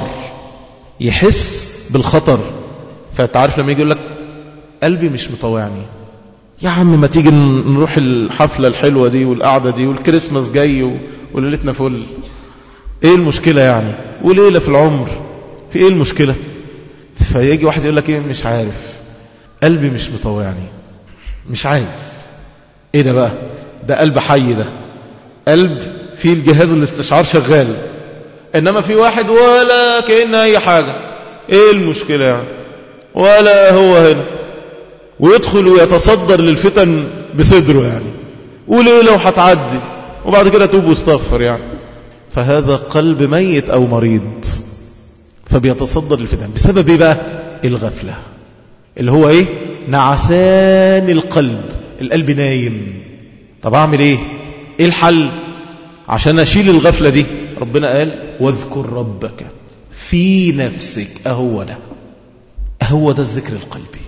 S1: يحس بالخطر. فتعرف لما يجي يقول لك قلبي مش مطوعني، يا عم ما تيجي نروح الحفلة الحلوة دي والقعدة دي والكريسماس جاي وليلتنا فل، ايه المشكلة يعني؟ وليلة في العمر، في ايه المشكلة؟ فيجي واحد يقول لك ايه، مش عارف، قلبي مش مطوعني، مش عايز. ايه ده بقى؟ ده قلب حي، ده قلب فيه الجهاز الاستشعار شغال. انما في واحد ولا كأن اي حاجة، ايه المشكلة يعني؟ ولا هو هنا، ويدخل ويتصدر للفتن بصدره يعني، وليلة وحتعدي وبعد كده توب واستغفر يعني. فهذا قلب ميت أو مريض، فبيتصدر للفتن بسبب ايه بقى؟ الغفلة، اللي هو ايه؟ نعسان القلب، القلب نايم. طب اعمل ايه؟ ايه الحل عشان اشيل الغفلة دي؟ ربنا قال: واذكر ربك في نفسك. اهو ده هو ده الذكر القلبي.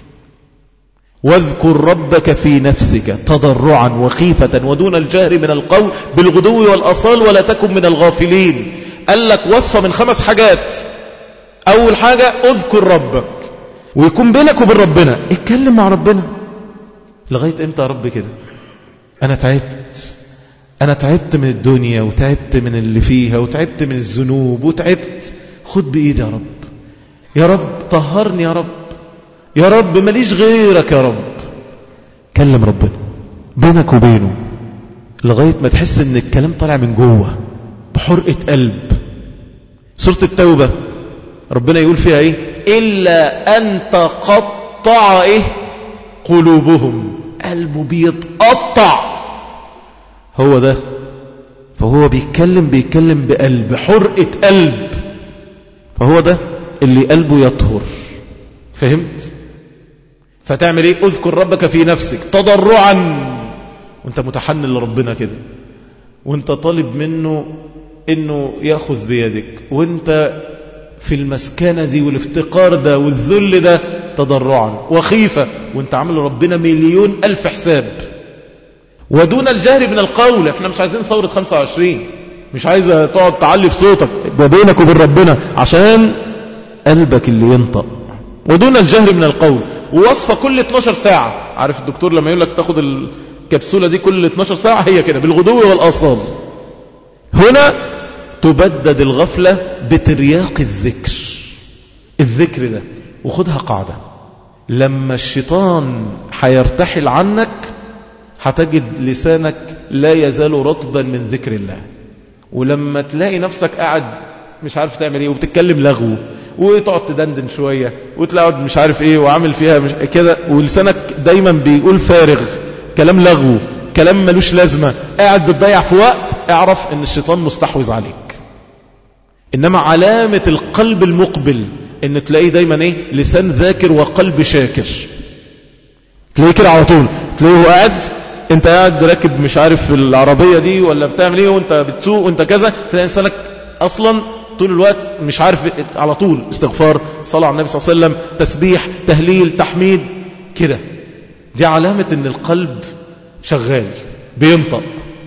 S1: واذكر ربك في نفسك تضرعا وخيفة ودون الجهر من القول بالغدو والأصال ولا تكن من الغافلين. قال لك وصفة من خمس حاجات: أول حاجة اذكر ربك، ويكون بينك وبين ربنا اتكلم مع ربنا. لغاية امتى يا رب كده؟ أنا تعبت، أنا تعبت من الدنيا وتعبت من اللي فيها وتعبت من الذنوب وتعبت، خد بإيدي يا رب، يا رب طهرني يا رب، يا رب ماليش غيرك يا رب. كلم ربنا بينك وبينه لغاية ما تحس ان الكلام طالع من جوه بحرقة قلب. سورة التوبة ربنا يقول فيها ايه؟ إلا أن تقطع ايه قلوبهم، قلبه بيتقطع. هو ده، فهو بيتكلم بيتكلم بقلب، حرقة قلب، فهو ده اللي قلبه يطهر. فهمت؟ فتعمل ايه؟ اذكر ربك في نفسك تضرعا، وانت متحنن لربنا كده، وانت طالب منه انه ياخذ بيدك، وانت في المسكنة دي والافتقار ده والذل ده تضرعا وخيفة، وانت عامل ربنا مليون ألف حساب. ودون الجهر من القول، احنا مش عايزين ثورة خمسة وعشرين، مش عايزة تقعد تعلي في صوتك، ده بينك وبين ربنا عشان قلبك اللي ينطق. ودون الجهر من القول، ووصفة كل اتناشر ساعة. عارف الدكتور لما يقول لك تاخد الكبسولة دي كل اتناشر ساعة، هي كده بالغدو والآصال. هنا تبدد الغفلة بترياق الذكر. الذكر ده وخدها قاعدة، لما الشيطان حيرتحل عنك هتجد لسانك لا يزال رطبا من ذكر الله. ولما تلاقي نفسك قاعد مش عارف تعمل ايه وبتتكلم لغو وتقعد تدندن شوية وتلاقي مش عارف ايه وعامل فيها مش كده، ولسانك دايما بيقول فارغ، كلام لغو، كلام ملوش لازمة، قاعد بتضيع في وقت، اعرف ان الشيطان مستحوذ عليك. انما علامة القلب المقبل ان تلاقيه دايما ايه؟ لسان ذاكر وقلب شاكر. تلاقيه كده على طول، تلاقيه هو قاعد، انت قاعد راكب مش عارف في العربية دي ولا بتعمل ايه وانت بتسوق وانت كذا، تلاقي انسانك اصلا طول الوقت مش عارف، على طول استغفار، صلاة على النبي صلى الله عليه وسلم، تسبيح، تهليل، تحميد كده. دي علامة ان القلب شغال بينطق،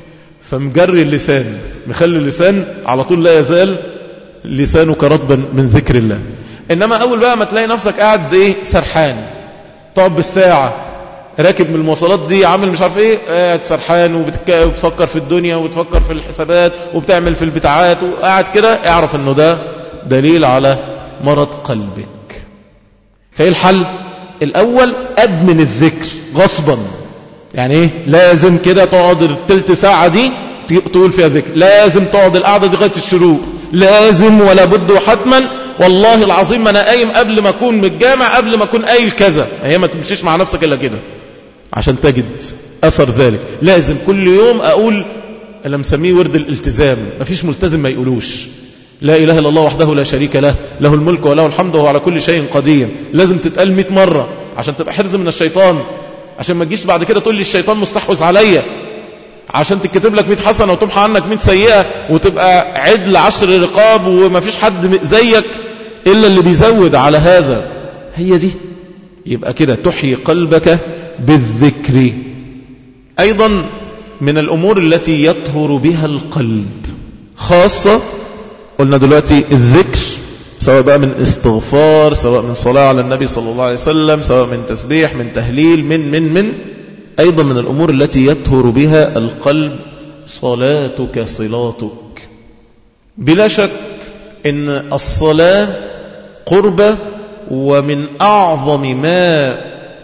S1: فمجري اللسان، مخلي اللسان على طول لا يزال لسانك رطبا من ذكر الله. انما اول بقى ما تلاقي نفسك قاعد ايه؟ سرحان، تقعد بالساعة راكب من المواصلات دي عامل مش عارف ايه، قاعد سرحان وبتفكر في الدنيا وبتفكر في الحسابات وبتعمل في البتاعات وقاعد كده، اعرف انه ده دليل على مرض قلبك. فايه الحل؟ الاول ادمن الذكر غصبا، يعني ايه؟ لازم كده تقعد التلت ساعة دي تقول فيها ذكر، لازم تقعد القعدة دي غاية الشروق، لازم ولا بد وحتما. والله العظيم ما انا قايم قبل ما اكون متجامع، قبل ما اكون قايل كذا. هي ما تمشيش مع نفسك الا كده عشان تجد اثر ذلك. لازم كل يوم اقول، انا مسميه ورد الالتزام، ما فيش ملتزم ما يقولوش لا اله الا الله وحده لا شريك له، له الملك وله الحمد وهو على كل شيء قدير. لازم تتقال مئة مرة عشان تبقى حرز من الشيطان، عشان ما تجيش بعد كده تقول لي الشيطان مستحوذ عليا، عشان تكتب لك مئة حسنة وتمحى عنك مئة سيئة وتبقى عدل عشر رقاب وما فيش حد زيك إلا اللي بيزود على هذا. هي دي، يبقى كده تحيي قلبك بالذكر. أيضا من الأمور التي يطهر بها القلب خاصة، قلنا دلوقتي الذكر، سواء بقى من استغفار، سواء من صلاة على النبي صلى الله عليه وسلم، سواء من تسبيح، من تهليل، من من من أيضا من الأمور التي يطهر بها القلب صلاتك صلاتك. بلا شك إن الصلاة قربة، ومن أعظم ما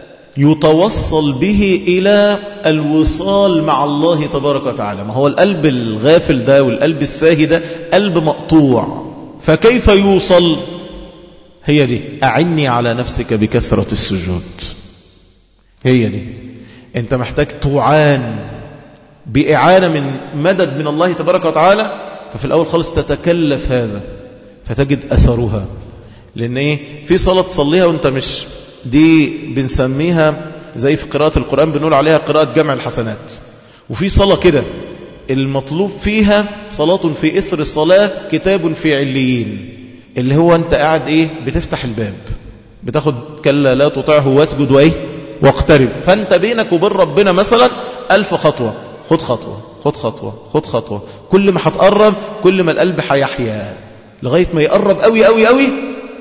S1: يتوصل به إلى الوصال مع الله تبارك وتعالى. ما هو القلب الغافل ده والقلب الساهي ده قلب مقطوع، فكيف يوصل؟ هي دي، أعني على نفسك بكثرة السجود. هي دي، أنت محتاج تعان بإعانة من مدد من الله تبارك وتعالى. ففي الأول خالص تتكلف هذا فتجد أثرها. لأن إيه؟ في صلاة تصليها وأنت مش، دي بنسميها زي في قراءة القرآن بنقول عليها قراءة جمع الحسنات. وفي صلاة كده المطلوب فيها صلاة في إثر صلاة كتاب في عليين، اللي هو أنت قاعد إيه؟ بتفتح الباب، بتاخد كلا لا تطعه واسجد وإيه؟ واقترب. فأنت بينك وبين ربنا مثلا ألف خطوة، خد خطوة خد خطوة خد خطوة، كل ما هتقرب كل ما القلب هيحيا، لغاية ما يقرب قوي قوي قوي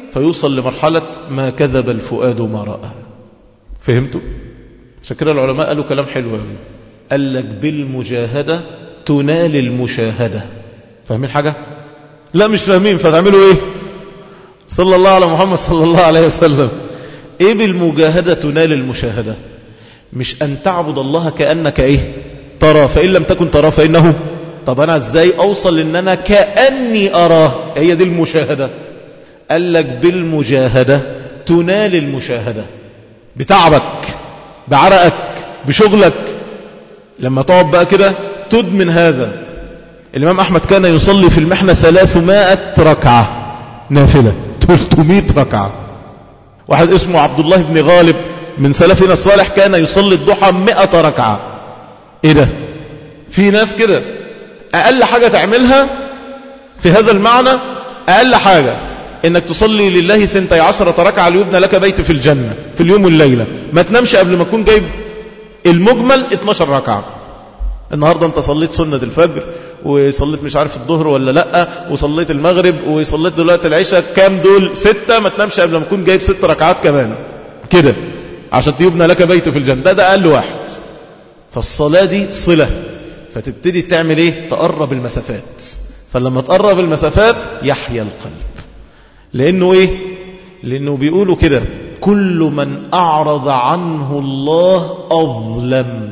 S1: فيوصل لمرحلة ما كذب الفؤاد ما رأى. فهمتوا؟ عشان كده العلماء قالوا كلام حلو قوي، قال لك بالمجاهدة تنال المشاهدة. فاهمين حاجة؟ لا مش فاهمين، فتعملوا ايه؟ صلى الله على محمد صلى الله عليه وسلم. ايه بالمجاهدة تنال المشاهدة؟ مش ان تعبد الله كأنك ايه؟ ترى، فإن لم تكن ترى فإنه. طب انا ازاي اوصل لان انا كأني اراه؟ هي دي المشاهدة. قال لك بالمجاهدة تنال المشاهدة، بتعبك، بعرقك، بشغلك. لما تقعد بقى كده تدمن هذا. الإمام أحمد كان يصلي في المحنة ثلاثمائة ركعة نافلة، ثلاثمائة ركعة. واحد اسمه عبد الله بن غالب من سلفنا الصالح كان يصلي الضحى مئة ركعة. ايه ده؟ في ناس كده أقل حاجة تعملها في هذا المعنى، أقل حاجة إنك تصلي لله ثنتي عشرة ركعة ليبنى لك بيت في الجنة في اليوم والليلة. ما تنامش قبل ما تكون جايب المجمل اثناشر ركعة. النهاردة انت صليت سنة الفجر، وصليت مش عارف الظهر ولا لأ، وصليت المغرب، وصليت دلوقتي العشاء. كام دول؟ ستة. ما تنامش قبل ما تكون جايب ست ركعات كمان كده عشان تيبنى لك بيت في الجنة. ده ده أقل واحد. فالصلاة دي صلة، فتبتدي تعمل ايه؟ تقرب المسافات. فلما تقرب المسافات يحيا القلب. لأنه ايه؟ لأنه بيقولوا كده كل من أعرض عنه الله أظلم،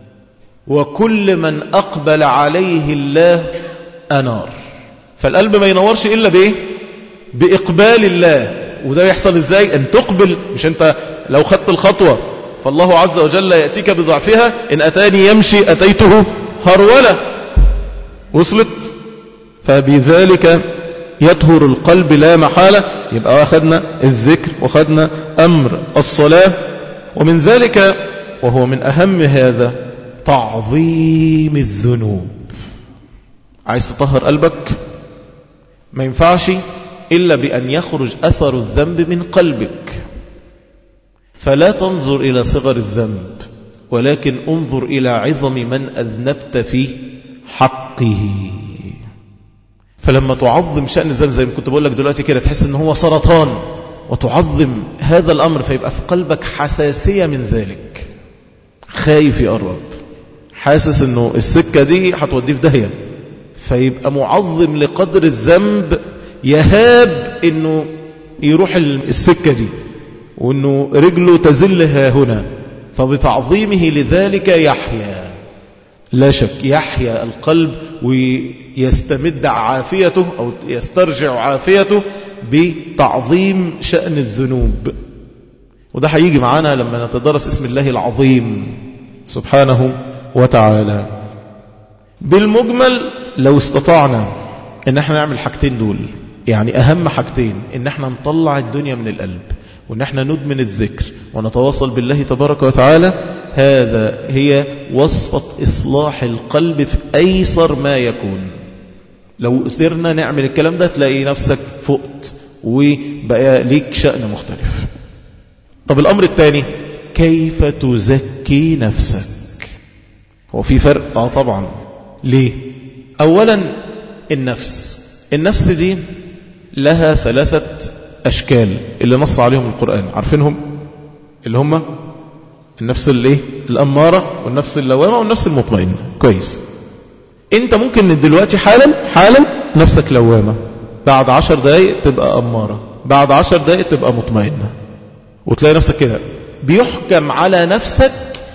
S1: وكل من أقبل عليه الله أنار. فالقلب ما ينورش إلا بإيه؟ بإقبال الله. وده يحصل إزاي؟ أن تقبل. مش أنت لو خدت الخطوة فالله عز وجل يأتيك بضعفها. إن أتاني يمشي أتيته هرولة. وصلت؟ فبذلك يطهر القلب لا محالة. يبقى أخذنا الذكر وأخذنا أمر الصلاة. ومن ذلك وهو من أهم هذا تعظيم الذنوب. عايز تطهر قلبك؟ ما ينفعش إلا بأن يخرج أثر الذنب من قلبك. فلا تنظر إلى صغر الذنب، ولكن انظر إلى عظم من أذنبت في حقه. فلما تعظم شأن الذنب زي ما كنت بقول لك دلوقتي كده، تحس ان هو سرطان، وتعظم هذا الأمر، فيبقى في قلبك حساسية من ذلك. خايف يقرب، حاسس انه السكة دي هتوديه في داهية، فيبقى معظم لقدر الذنب، يهاب انه يروح السكة دي، وانه رجله تزلها هنا. فبتعظيمه لذلك يحيا، لا شك يحيا القلب ويستمد عافيته أو يسترجع عافيته بتعظيم شأن الذنوب. وده هيجي معانا لما نتدرس اسم الله العظيم سبحانه وتعالى. بالمجمل لو استطعنا ان احنا نعمل حاجتين دول، يعني اهم حاجتين، ان احنا نطلع الدنيا من القلب، وان احنا ندمن الذكر ونتواصل بالله تبارك وتعالى، هذا هي وصفة إصلاح القلب في أيسر ما يكون. لو قدرنا نعمل الكلام ده تلاقي نفسك فقت وبقى ليك شأن مختلف. طب الأمر الثاني، كيف تزكي نفسك؟ هو في فرق؟ آه طبعا. ليه؟ أولا النفس النفس دي لها ثلاثة أشكال اللي نص عليهم القرآن، عارفينهم؟ اللي هم النفس الايه الأمارة، والنفس اللوامة، والنفس المطمئنة. كويس. انت ممكن دلوقتي حالا حالا نفسك لوامة، بعد عشر دقايق تبقى أمارة، بعد عشر دقايق تبقى مطمئنة، وتلاقي نفسك كده. بيحكم على نفسك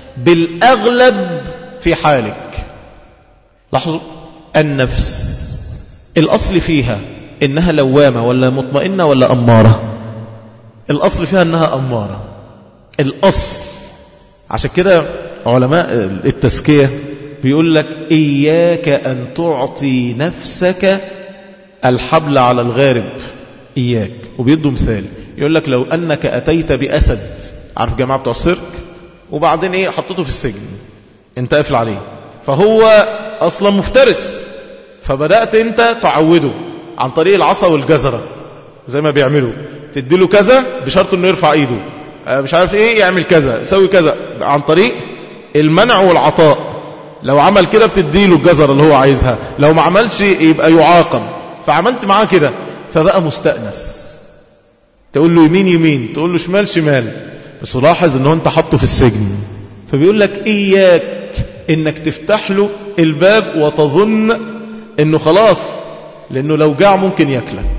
S1: بالأغلب في حالك. لاحظوا النفس الأصل فيها إنها لوامة ولا مطمئنة ولا أمارة؟ الأصل فيها إنها أمارة، الأصل. عشان كده علماء التزكية بيقول لك إياك أن تعطي نفسك الحبل على الغارب، إياك. وبيدوا مثال، يقول لك لو أنك أتيت بأسد، عارف جماعة بتوع السيرك، وبعدين إيه حطيته في السجن، انت قافل عليه، فهو أصلا مفترس، فبدأت انت تعوده عن طريق العصا والجزرة زي ما بيعملوا، تديله كذا بشرط انه يرفع ايده، مش عارف ايه يعمل كذا يسوي كذا، عن طريق المنع والعطاء. لو عمل كده بتديله الجزرة اللي هو عايزها، لو ما عملش يبقى يعاقب. فعملت معاه كده فبقى مستأنس. تقول له يمين يمين، تقول له شمال شمال، بس لاحظ انه انت حطه في السجن. فبيقول لك إياك انك تفتح له الباب وتظن انه خلاص، لانه لو جاع ممكن يأكلك.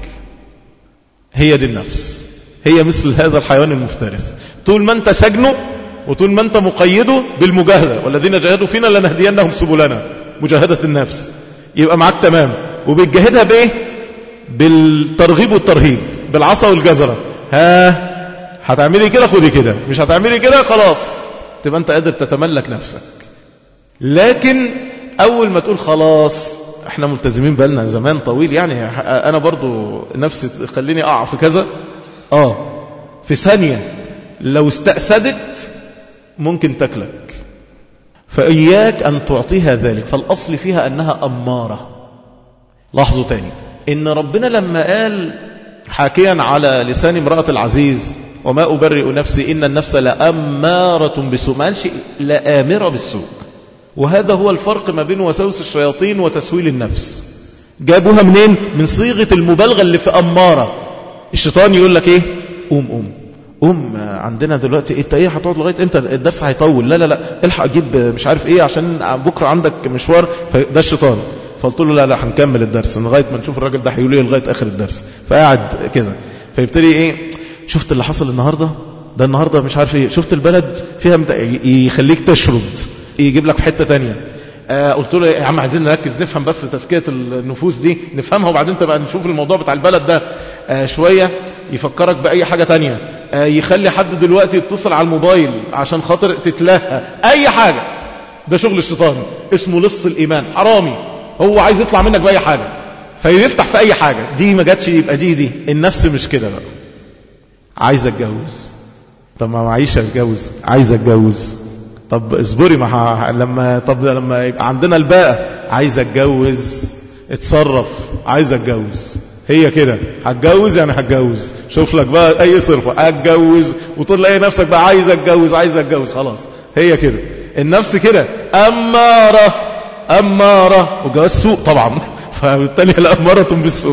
S1: هي دي النفس، هي مثل هذا الحيوان المفترس. طول ما انت سجنه وطول ما انت مقيده بالمجاهدة، والذين جاهدوا فينا لنهدينهم سبلنا، مجاهدة النفس، يبقى معاك تمام. وبتجاهدها بايه؟ بالترغيب والترهيب، بالعصا والجزرة. ها هتعملي كده خدي كده، مش هتعملي كده خلاص، تبقى انت قادر تتملك نفسك. لكن اول ما تقول خلاص، احنا ملتزمين بقالنا زمان طويل، يعني انا برضو نفسي خليني اقع في كذا، اه في ثانية لو استأسدت ممكن تاكلك. فإياك أن تعطيها ذلك، فالأصل فيها أنها أمارة. لاحظوا تاني إن ربنا لما قال حاكيا على لسان امرأة العزيز وما أبرئ نفسي إن النفس لأمارة بالسوء، ما قالش لآمرة بالسوء. وهذا هو الفرق ما بين وسوس الشياطين وتسويل النفس. جابوها منين؟ من صيغة المبالغة اللي في أمارة. الشيطان يقول لك إيه؟ قوم قوم قوم، عندنا دلوقتي إيه؟ انت ايه هتقعد لغايه امتى؟ الدرس هيطول، لا لا لا الحق اجيب مش عارف ايه عشان بكره عندك مشوار. ده الشيطان. فقلت له لا لا هنكمل الدرس لغايه ما نشوف الراجل ده هيقول ايه لغايه اخر الدرس. فقعد كذا، فيبتدي ايه؟ شفت اللي حصل النهارده ده؟ النهارده مش عارف ايه، شفت البلد فيها مت... يخليك تشرد، يجيب لك في حته تانية. آه قلت له يا عم عايزين نركز نفهم بس تزكيه النفوس دي نفهمها، وبعدين تبقى نشوف الموضوع بتاع البلد ده. آه شويه يفكرك باي حاجه تانية، آه يخلي حد دلوقتي يتصل على الموبايل عشان خاطر تتلهى اي حاجه. ده شغل الشيطان، اسمه لص الايمان، حرامي، هو عايز يطلع منك باي حاجه فيفتح في اي حاجه. دي ما جاتش يبقى دي دي النفس مش كده بقى. عايز اتجوز، طب ما معيش اتجوز، عايز اتجوز، طب اصبري ما ه... لما طب لما يبقى عندنا الباقة، عايز اتجوز، اتصرف، عايز اتجوز. هي كده، هتجوز يعني هتجوز، شوف لك بقى اي صرفة، اتجوز وتلاقي نفسك بقى عايز اتجوز عايز اتجوز خلاص. هي كده النفس كده، أمارة أمارة، وجواز سوء طبعا، فبالتالي الأمارة بالسوء.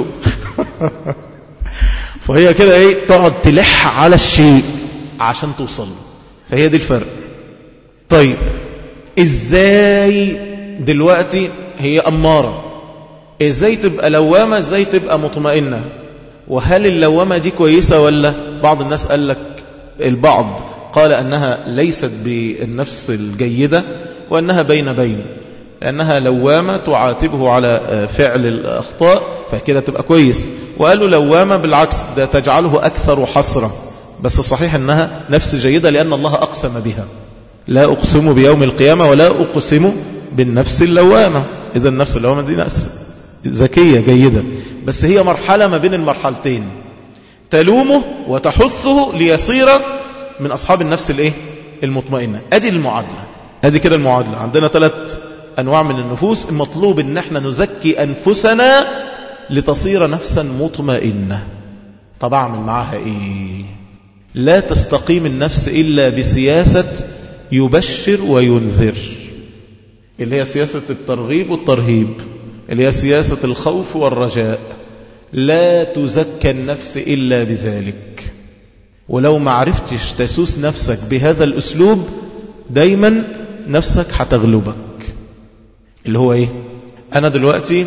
S1: فهي كده ايه؟ تقعد تلح على الشيء عشان توصل. فهي دي الفرق. طيب ازاي دلوقتي هي أمارة، ازاي تبقى لوامة، ازاي تبقى مطمئنة؟ وهل اللوامة دي كويسة ولا؟ بعض الناس قال لك، البعض قال أنها ليست بالنفس الجيدة، وأنها بين بين، لأنها لوامة تعاتبه على فعل الأخطاء فكده تبقى كويس. وقالوا لوامة بالعكس، ده تجعله أكثر حسرة. بس الصحيح أنها نفس جيدة، لأن الله أقسم بها، لا أقسم بيوم القيامة ولا أقسم بالنفس اللوامة. إذا النفس اللوامة دي نفس ذكية جيدة، بس هي مرحلة ما بين المرحلتين، تلومه وتحثه ليصير من أصحاب النفس الايه؟ المطمئنة. أدي المعادلة، أدي كده المعادلة. عندنا ثلاث أنواع من النفوس، المطلوب أن احنا نزكي أنفسنا لتصير نفسا مطمئنة. طب أعمل معها إيه؟ لا تستقيم النفس إلا بسياسة يبشر وينذر، اللي هي سياسة الترغيب والترهيب، اللي هي سياسة الخوف والرجاء. لا تزكى النفس إلا بذلك. ولو ما عرفتش تسوس نفسك بهذا الأسلوب، دايما نفسك هتغلبك. اللي هو إيه؟ أنا دلوقتي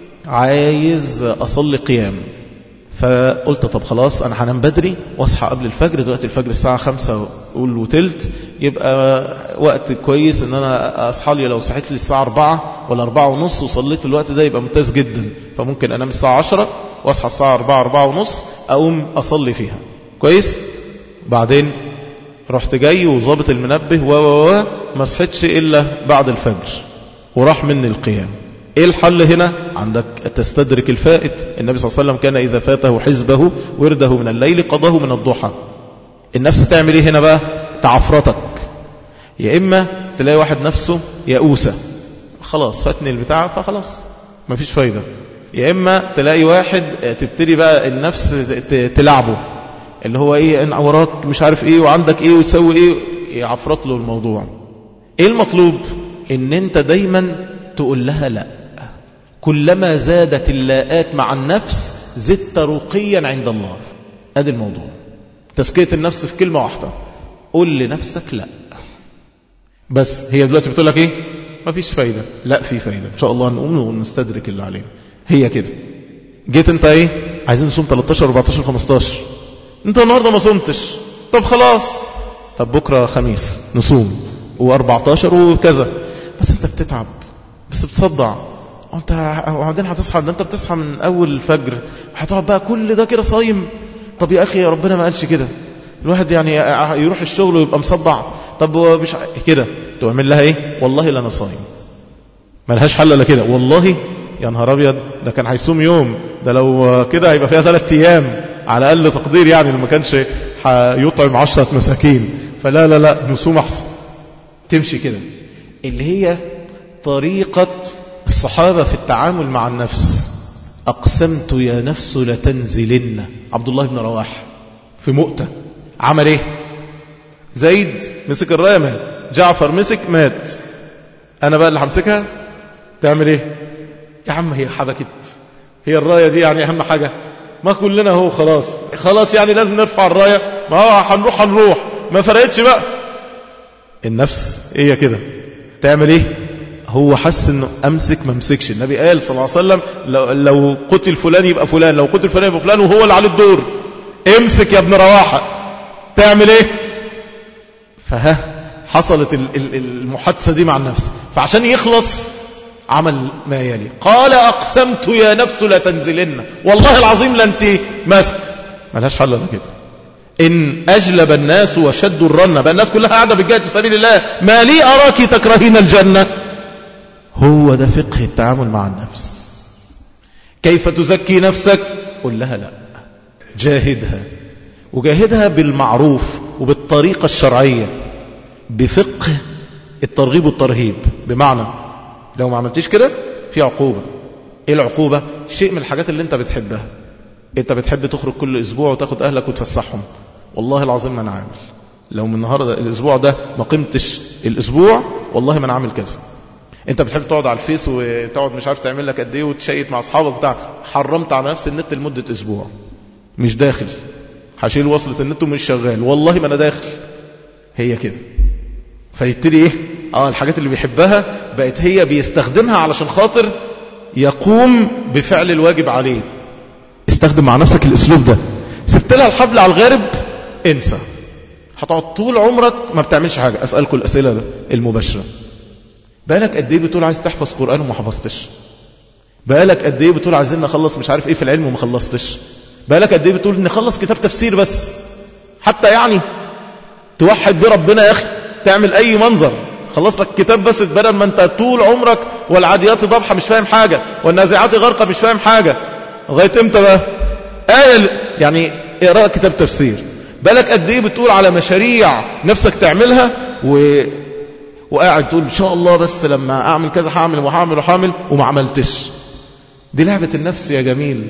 S1: عايز أصلي قيام، فقلت طب خلاص أنا هنام بدري واصحى قبل الفجر. دلوقتي الفجر الساعة خمسة قول وتلت، يبقى وقت كويس ان انا اصحى لي. لو صحيت لي الساعة أربعة ولا أربعة ونص وصليت الوقت ده يبقى ممتاز جدا. فممكن انام الساعة عشرة واصحى الساعة أربعة أربعة ونص اقوم اصلي فيها كويس. بعدين رحت جاي وظابط المنبه و و ما صحيتش الا بعد الفجر وراح مني القيام. ايه الحل هنا؟ عندك تستدرك الفائت. النبي صلى الله عليه وسلم كان اذا فاته حزبه ورده من الليل قضاه من الضحى. النفس تعمل ايه هنا بقى؟ تعفرتك. يا اما تلاقي واحد نفسه يئوسة، خلاص فاتني البتاع فخلاص مفيش فايدة. يا اما تلاقي واحد تبتدي بقى النفس تلعبه، اللي هو ايه؟ ان وراك مش عارف ايه وعندك ايه وتسوي ايه، يعفرت له الموضوع. ايه المطلوب؟ ان انت دايما تقول لها لا. كلما زادت اللاءات مع النفس زدت رقيا عند الله. ادي الموضوع. تزكية النفس في كلمة واحدة، قول لنفسك لا. بس هي دلوقتي بتقول لك ايه؟ ما فيش فايدة. لا في فايدة ان شاء الله، نقوم ونستدرك اللي علينا. هي كده. جيت انت ايه؟ عايزين نصوم تلتاشر اربعتاشر خمستاشر، انت النهاردة ما صمتش، طب خلاص، طب بكرة خميس نصوم واربعتاشر وكذا. بس انت بتتعب، بس بتصدع، وانت وبعدين هتصحى، ده انت بتصحى من اول الفجر، هتقعد بقى كل ده كده صايم. طب يا اخي ربنا ما قالش كده، الواحد يعني يروح الشغل ويبقى مصدع، طب مش كده تعمل لها ايه؟ والله لا انا صايم، ما لهاش حل الا كده. والله يا نهار ابيض، ده كان هيصوم يوم، ده لو كده هيبقى فيها ثلاث ايام على اقل تقدير، يعني ما كانش هيطعم عشرة مساكين. فلا لا لا نصوم احسن. تمشي كده، اللي هي طريقة الصحابة في التعامل مع النفس. أقسمت يا نفس لتنزلن. عبد الله بن رواحة في مؤتة عمل ايه؟ زيد مسك الراية مات، جعفر مسك مات، أنا بقى اللي همسكها. تعمل ايه يا عم؟ هي حبكت، هي الراية دي يعني أهم حاجة؟ ما كلنا هو خلاص خلاص يعني لازم نرفع الراية، ما هو هنروح هنروح ما فرقتش بقى. النفس هي كده تعمل ايه؟ هو حس انه امسك ما امسكش. النبي قال صلى الله عليه وسلم لو, لو قتل فلان يبقى فلان، لو قتل فلان يبقى فلان، وهو اللي عليه الدور. امسك يا ابن رواحة. تعمل ايه؟ فها حصلت المحادثة دي مع النفس. فعشان يخلص عمل ما يلي، قال أقسمت يا نفس لا تنزلن، والله العظيم لا انت ماسك. ملهاش حل ولا كده. إن أجلب الناس وشدوا الرنة، بقى الناس كلها قاعدة بالجهاد في سبيل الله، ما لي أراك تكرهين الجنة. هو ده فقه التعامل مع النفس. كيف تزكي نفسك؟ قل لها لا، جاهدها، وجاهدها بالمعروف وبالطريقة الشرعية، بفقه الترغيب والترهيب. بمعنى لو ما عملتيش كده في عقوبة. ايه العقوبة؟ شيء من الحاجات اللي انت بتحبها. انت بتحب تخرج كل اسبوع وتاخد اهلك وتفسحهم، والله العظيم ما انا عامل. لو من النهاردة الاسبوع ده ما قمتش الاسبوع، والله ما انا عامل كذا. انت بتحب تقعد على الفيس وتقعد مش عارف تعمل لك قد ايه وتشيت مع اصحابك بتاع، حرمت على نفس النت لمدة اسبوع، مش داخل، هشيل وصلة النت ومش شغال، والله ما انا داخل. هي كده. فيبتدي ايه؟ اه الحاجات اللي بيحبها بقت هي بيستخدمها علشان خاطر يقوم بفعل الواجب عليه. استخدم مع نفسك الاسلوب ده. سبت لها الحبل على الغارب، انسى، هتقعد طول عمرك ما بتعملش حاجة. اسألكم الاسئلة المباشرة. بقالك قد ايه بتقول عايز تحفظ قرآن وما حفظتش؟ بقالك قد ايه بتقول عايزين نخلص مش عارف ايه في العلم وما خلصتش؟ بقالك قد ايه بتقول نخلص كتاب تفسير بس، حتى يعني توحد بربنا يا اخي، تعمل اي منظر، خلص لك كتاب بس، بدل ما انت طول عمرك والعاديات ضبحة مش فاهم حاجة والنازعات غرقة مش فاهم حاجة. لغاية امتى بقى؟ آية يعني اقرأ كتاب تفسير. بالك قد ايه بتقول على مشاريع نفسك تعملها و... وقاعد تقول ان شاء الله بس لما اعمل كذا هعمل وهعمل وهعمل وما عملتش. دي لعبة النفس يا جميل.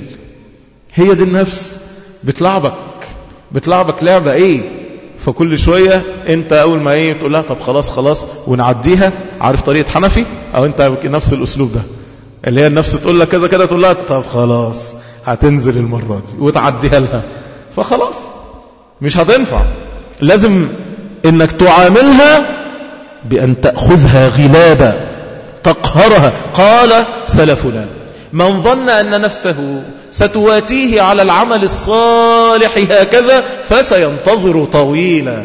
S1: هي دي النفس بتلعبك بتلعبك لعبة ايه. فكل شوية انت اول ما ايه تقول لها طب خلاص خلاص ونعديها. عارف طريقة حنفي؟ او انت نفس الاسلوب ده اللي هي النفس تقول لك كذا كذا تقول لها طب خلاص هتنزل المرة دي وتعديها لها. فخلاص مش هتنفع. لازم انك تعاملها بأن تأخذها غلابا تقهرها. قال سلفنا من ظن أن نفسه ستواتيه على العمل الصالح هكذا فسينتظر طويلا.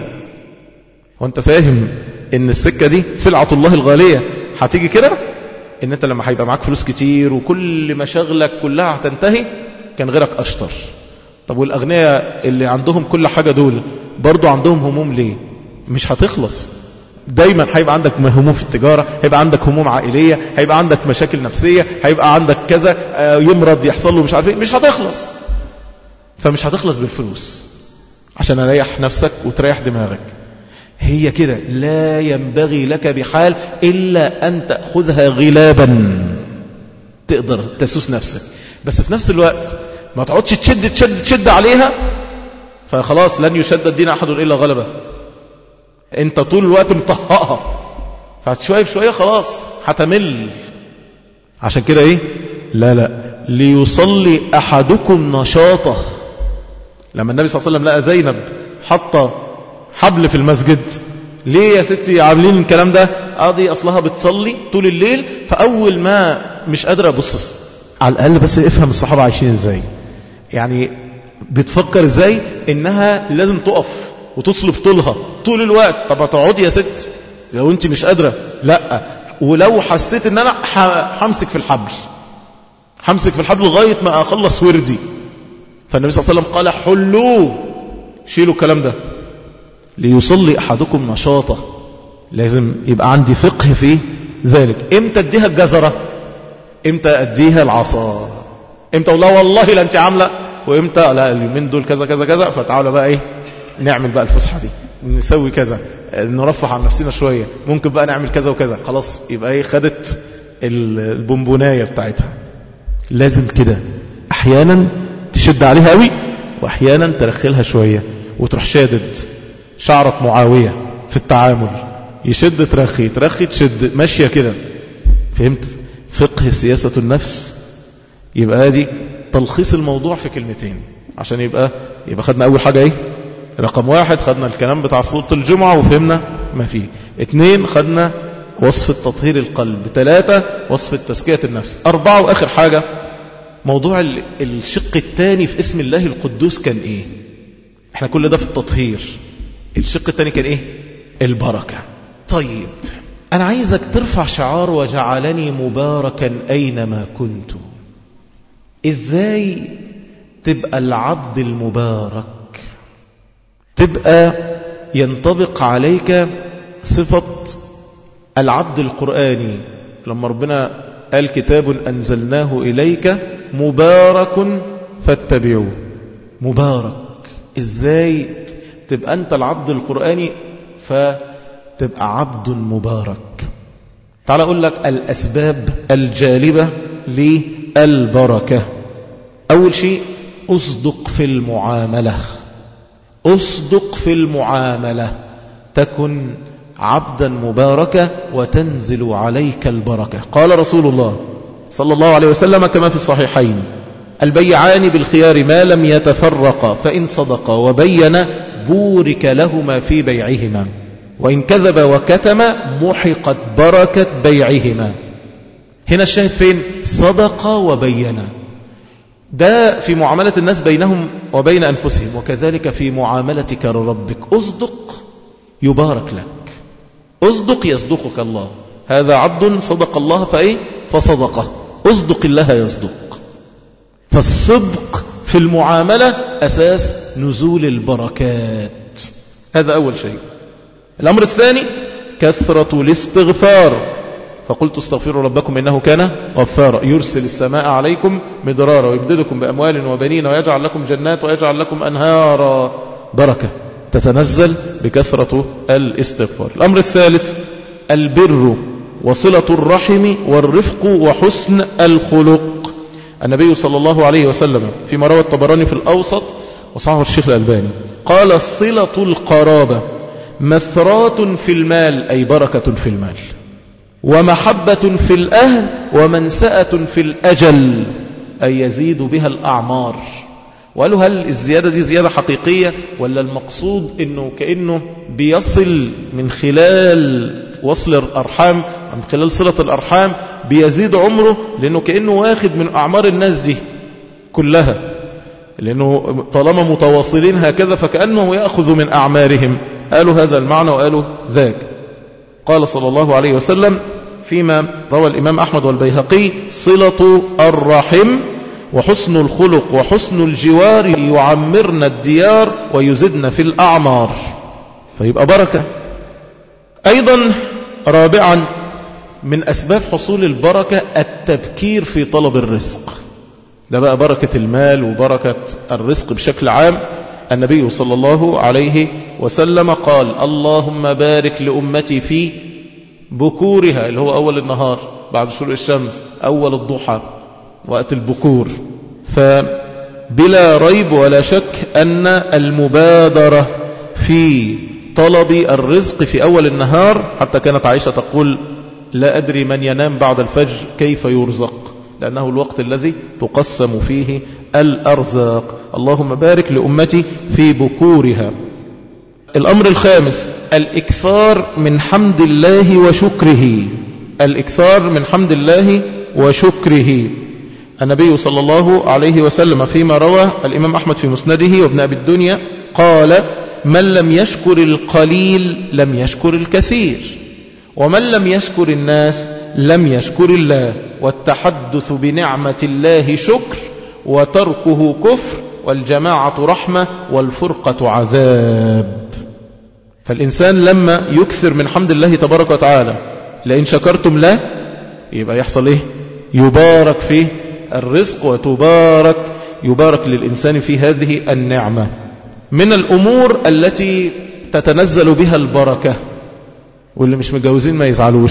S1: وانت فاهم ان السكة دي سلعة الله الغالية هتيجي كده، ان انت لما هيبقى معاك فلوس كتير وكل مشاغلك كلها هتنتهي كان غيرك أشطر. طب والأغنياء اللي عندهم كل حاجة دول برضو عندهم هموم ليه؟ مش هتخلص. دايما هيبقى عندك هموم في التجارة، هيبقى عندك هموم عائلية، هيبقى عندك مشاكل نفسية، هيبقى عندك كذا، يمرض يحصل له مش عارف ايه، مش هتخلص. فمش هتخلص بالفلوس عشان اريح نفسك وتريح دماغك. هي كده. لا ينبغي لك بحال إلا أن تأخذها غلابا تقدر تسوس نفسك، بس في نفس الوقت ما تقعدش تشد تشد تشد عليها فخلاص لن يشد الدين أحد إلا غلبه. انت طول الوقت مطهقها فشوية بشوية خلاص هتمل. عشان كده ايه؟ لا لا ليصلي أحدكم نشاطه. لما النبي صلى الله عليه وسلم لقى زينب حاطة حبل في المسجد. ليه يا ستي عاملين الكلام ده؟ قاضي أصلها بتصلي طول الليل، فأول ما مش قادرة أبصص. على الأقل بس افهم الصحابة عايشين ازاي، يعني بتفكر ازاي انها لازم تقف وتصلب طولها طول الوقت. طب هتقعدي يا ست لو انت مش قادرة؟ لا. ولو حسيت ان انا همسك في الحبل همسك في الحبل لغاية ما اخلص وردي. فالنبي صلى الله عليه وسلم قال حلوه، شيلوا الكلام ده ليصلي احدكم نشاطه. لازم يبقى عندي فقه في ذلك. امتى اديها الجزرة، امتى اديها العصا، امتى والله والله لا انت عاملة، وامتى لا اليومين دول كذا كذا كذا، فتعالوا بقى ايه نعمل بقى الفسحة دي، نسوي كذا، نرفع عن نفسنا شوية، ممكن بقى نعمل كذا وكذا. خلاص يبقى ايه خدت البونبوناية بتاعتها. لازم كده احيانا تشد عليها قوي، واحيانا ترخلها شوية وتروح شادد. شعرة معاوية في التعامل، يشد ترخي ترخي تشد، ماشية كده. فهمت فقه سياسة النفس؟ يبقى دي تلخيص الموضوع في كلمتين عشان يبقى يبقى خدنا أول حاجة ايه؟ رقم واحد خدنا الكلام بتاع صوت الجمعة وفهمنا ما فيه. اتنين خدنا وصف تطهير القلب. ثلاثة وصف تزكية النفس. أربعة وآخر حاجة موضوع الشق الثاني في اسم الله القدوس كان ايه؟ احنا كل ده في التطهير. الشق الثاني كان ايه؟ البركة. طيب أنا عايزك ترفع شعار وجعلني مباركا أينما كنت. إزاي تبقى العبد المبارك؟ تبقى ينطبق عليك صفة العبد القرآني. لما ربنا قال كتاب أنزلناه إليك مبارك فاتبعوه. مبارك. إزاي تبقى أنت العبد القرآني فتبقى عبد مبارك؟ تعال أقول لك الأسباب الجالبة للبركة. أول شيء أصدق في المعاملة. أصدق في المعاملة تكن عبدا مباركا وتنزل عليك البركة. قال رسول الله صلى الله عليه وسلم كما في الصحيحين البيعان بالخيار ما لم يتفرقا فإن صدقا وبينا بورك لهما في بيعهما وإن كذب وكتم محقت بركة بيعهما. هنا الشاهد فين؟ صدق وبينا. ده في معاملة الناس بينهم وبين أنفسهم، وكذلك في معاملتك لربك. أصدق يبارك لك، أصدق يصدقك الله. هذا عبد صدق الله فإيه؟ فصدقه. أصدق الله يصدق. فالصدق في المعاملة أساس نزول البركات. هذا أول شيء. الأمر الثاني كثرة الاستغفار. فقلت استغفروا ربكم إنه كان غفارا يرسل السماء عليكم مدرارا ويمددكم بأموال وبنين ويجعل لكم جنات ويجعل لكم أنهارا. بركة تتنزل بكثرة الاستغفار. الأمر الثالث البر وصلة الرحم والرفق وحسن الخلق. النبي صلى الله عليه وسلم فيما روى الطبراني في الأوسط وصححه الشيخ الألباني قال صلة القرابة مثرات في المال، أي بركة في المال، ومحبة في الأهل، ومنسأة في الأجل، أي يزيد بها الأعمار. وقالوا هل الزيادة دي زيادة حقيقية ولا المقصود إنه كأنه بيصل من خلال وصل الأرحام، من خلال صلة الأرحام بيزيد عمره، لأنه كأنه واخد من أعمار الناس دي كلها، لأنه طالما متواصلين هكذا فكأنه يأخذ من أعمارهم. قالوا هذا المعنى وقالوا ذاك. قال صلى الله عليه وسلم فيما روى الإمام أحمد والبيهقي صلة الرحم وحسن الخلق وحسن الجوار يعمرن الديار ويزدن في الأعمار، فيبقى بركة. أيضا رابعا من أسباب حصول البركة التبكير في طلب الرزق. ده بقى بركة المال وبركة الرزق بشكل عام. النبي صلى الله عليه وسلم قال اللهم بارك لأمتي في بكورها، اللي هو أول النهار بعد شروق الشمس، أول الضحى، وقت البكور. فبلا ريب ولا شك أن المبادرة في طلب الرزق في أول النهار، حتى كانت عائشة تقول لا أدري من ينام بعد الفجر كيف يرزق، لأنه الوقت الذي تقسم فيه الأرزاق. اللهم بارك لأمتي في بكورها. الأمر الخامس الإكثار من حمد الله وشكره. الإكثار من حمد الله وشكره. النبي صلى الله عليه وسلم فيما روى الإمام أحمد في مسنده وابن أبي الدنيا قال: من لم يشكر القليل لم يشكر الكثير، ومن لم يشكر الناس لم يشكر الله، والتحدث بنعمة الله شكر، وتركه كفر، والجماعة رحمة، والفرقة عذاب. فالإنسان لما يكثر من حمد الله تبارك وتعالى، لئن شكرتم له، يبقى يحصل إيه؟ يبارك فيه الرزق، وتبارك يبارك للإنسان في هذه النعمة. من الأمور التي تتنزل بها البركة، واللي مش متجوزين ما يزعلوش،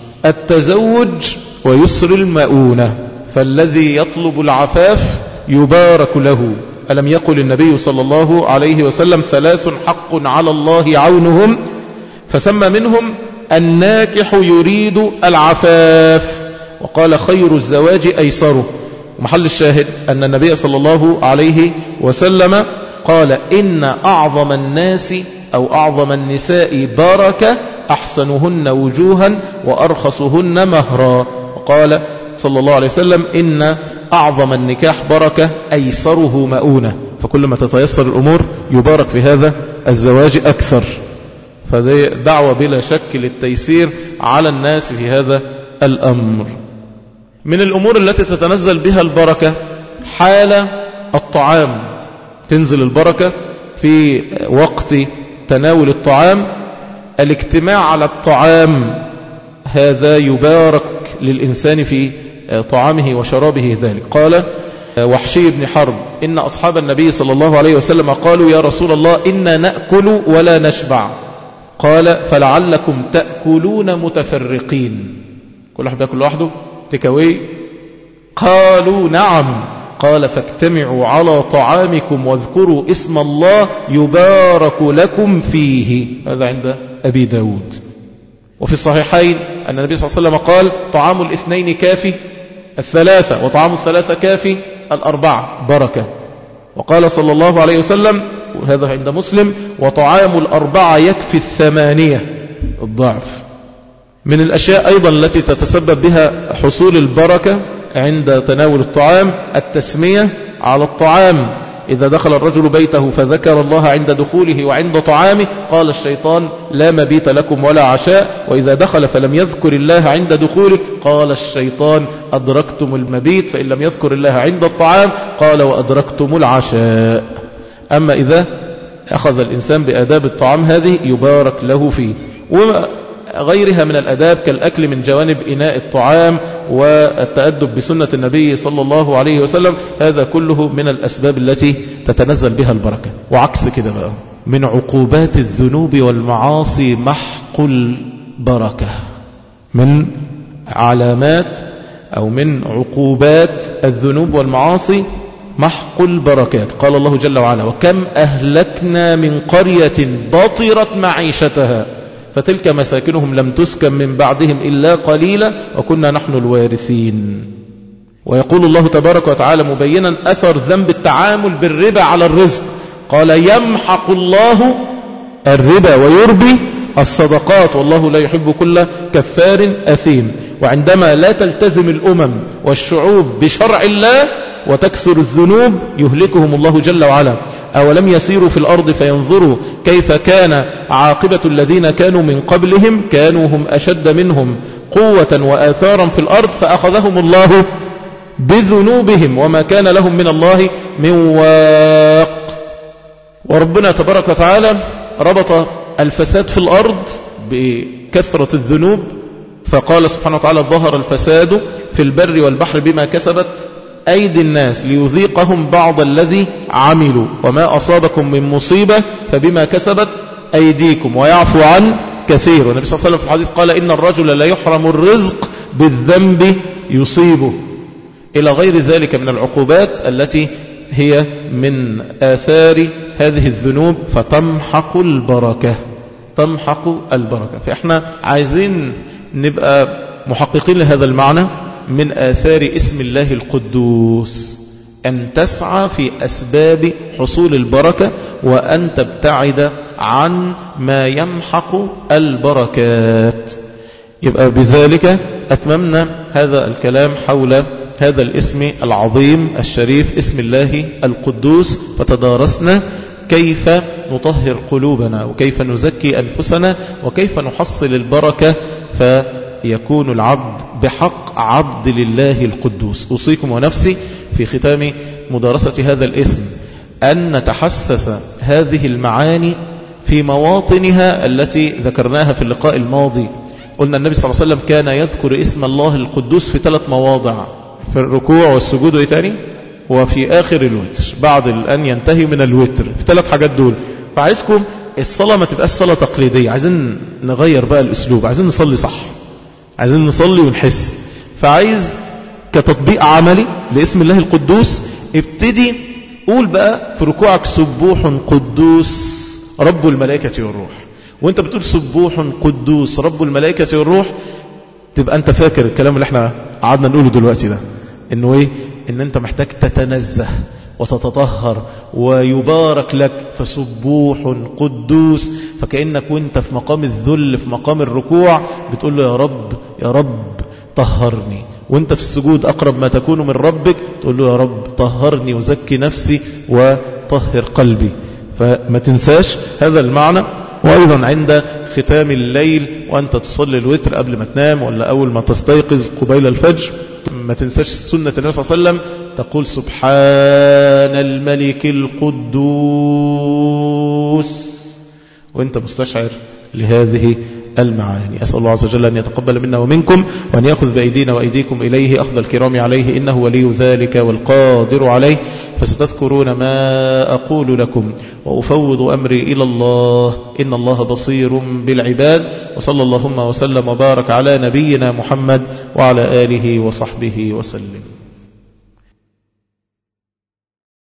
S1: التزوج ويسر المؤونة. فالذي يطلب العفاف يبارك له. ألم يقل النبي صلى الله عليه وسلم: ثلاث حق على الله عونهم، فسمى منهم الناكح يريد العفاف، وقال: خير الزواج أيسره. ومحل الشاهد أن النبي صلى الله عليه وسلم قال: إن أعظم الناس أو أعظم النساء بركة أحسنهن وجوها وأرخصهن مهرا. وقال صلى الله عليه وسلم: إن أعظم النكاح بركة أيسره مؤونة. فكل ما تتيسر الأمور يبارك في هذا الزواج أكثر. فده دعوة بلا شك للتيسير على الناس في هذا الأمر. من الأمور التي تتنزل بها البركة حال الطعام، تنزل البركة في وقت تناول الطعام. الاجتماع على الطعام هذا يبارك للإنسان في طعامه وشرابه ذلك. قال وحشي بن حرب: إن أصحاب النبي صلى الله عليه وسلم قالوا: يا رسول الله، إنا نأكل ولا نشبع. قال: فلعلكم تأكلون متفرقين، كل واحد يأكل لوحده تكوي. قالوا: نعم. قال: فاجتمعوا على طعامكم واذكروا اسم الله يبارك لكم فيه. هذا عند أبي داود. وفي الصحيحين أن النبي صلى الله عليه وسلم قال: طعام الاثنين كافي الثلاثة، وطعام الثلاثة كافي الأربعة بركة. وقال صلى الله عليه وسلم، وهذا عند مسلم: وطعام الأربعة يكفي الثمانية الضعف. من الأشياء أيضا التي تتسبب بها حصول البركة عند تناول الطعام التسمية على الطعام. إذا دخل الرجل بيته فذكر الله عند دخوله وعند طعامه قال الشيطان: لا مبيت لكم ولا عشاء. وإذا دخل فلم يذكر الله عند دخوله قال الشيطان: أدركتم المبيت. فإن لم يذكر الله عند الطعام قال: وأدركتم العشاء. أما إذا أخذ الإنسان بآداب الطعام هذه يبارك له فيه. وغيرها من الأداب كالأكل من جوانب إناء الطعام والتأدب بسنة النبي صلى الله عليه وسلم، هذا كله من الأسباب التي تتنزل بها البركة. وعكس كده بقى، من عقوبات الذنوب والمعاصي محق البركة. من علامات أو من عقوبات الذنوب والمعاصي محق البركات. قال الله جل وعلا: وكم أهلكنا من قرية بطرت معيشتها فتلك مساكنهم لم تسكن من بعدهم إلا قليلا وكنا نحن الوارثين. ويقول الله تبارك وتعالى مبينا أثر ذنب التعامل بالربا على الرزق، قال: يمحق الله الربا ويربي الصدقات والله لا يحب كل كفار أثيم. وعندما لا تلتزم الأمم والشعوب بشرع الله وتكسر الذنوب يهلكهم الله جل وعلا. أولم يسيروا في الأرض فينظروا كيف كان عاقبة الذين كانوا من قبلهم كانوا هم أشد منهم قوة وآثارا في الأرض فأخذهم الله بذنوبهم وما كان لهم من الله من واق. وربنا تبارك وتعالى ربط الفساد في الأرض بكثرة الذنوب، فقال سبحانه وتعالى: ظهر الفساد في البر والبحر بما كسبت أيدي الناس ليذيقهم بعض الذي عملوا وما أصابكم من مصيبة فبما كسبت أيديكم ويعفو عن كثير. والنبي صلى الله عليه وسلم في الحديث قال: إن الرجل لا يحرم الرزق بالذنب يصيبه، إلى غير ذلك من العقوبات التي هي من آثار هذه الذنوب فتمحق البركة. تمحق البركة. فإحنا عايزين نبقى محققين لهذا المعنى من آثار اسم الله القدوس. أن تسعى في أسباب حصول البركة وأن تبتعد عن ما يمحق البركات. يبقى بذلك أتممنا هذا الكلام حول هذا الاسم العظيم الشريف اسم الله القدوس، فتدارسنا كيف نطهر قلوبنا وكيف نزكي أنفسنا وكيف نحصل البركة فيكون العبد بحق عبد لله القدوس. أوصيكم ونفسي في ختام مدارسة هذا الاسم أن نتحسس هذه المعاني في مواطنها التي ذكرناها في اللقاء الماضي. قلنا النبي صلى الله عليه وسلم كان يذكر اسم الله القدوس في ثلاث مواضع، في الركوع والسجود وإيه تاني وفي آخر الوتر بعد أن ينتهي من الوتر، في ثلاث حاجات دول. فعايزكم الصلاة ما تبقاش صلاة تقليدية، عايزين نغير بقى الأسلوب، عايزين نصلي صح، عايزين نصلي ونحس. فعايز كتطبيق عملي لاسم الله القدوس ابتدي قول بقى في ركوعك سبوح قدوس رب الملائكة والروح، وانت بتقول سبوح قدوس رب الملائكة والروح تبقى انت فاكر الكلام اللي احنا قعدنا نقوله دلوقتي ده، انه ايه؟ ان انت محتاج تتنزه وتتطهر ويبارك لك، فسبوح قدوس، فكأنك وانت في مقام الذل في مقام الركوع بتقول له يا رب يا رب طهرني، وانت في السجود أقرب ما تكون من ربك تقول له يا رب طهرني وزكي نفسي وطهر قلبي. فما تنساش هذا المعنى. وأيضا عند ختام الليل وأنت تصلي الوتر قبل ما تنام ولا أول ما تستيقظ قبيل الفجر ما تنساش سنة النبي صلى الله عليه وسلم تقول سبحان الملك القدوس وانت مستشعر لهذه المعاني. أسأل الله عز وجل أن يتقبل منا ومنكم وأن يأخذ بأيدينا وأيديكم إليه أخذ الكرام عليه إنه ولي ذلك والقادر عليه. فستذكرون ما أقول لكم وأفوض أمري إلى الله إن الله بصير بالعباد. وصلى اللهم وسلم وبارك على نبينا محمد وعلى آله وصحبه وسلم.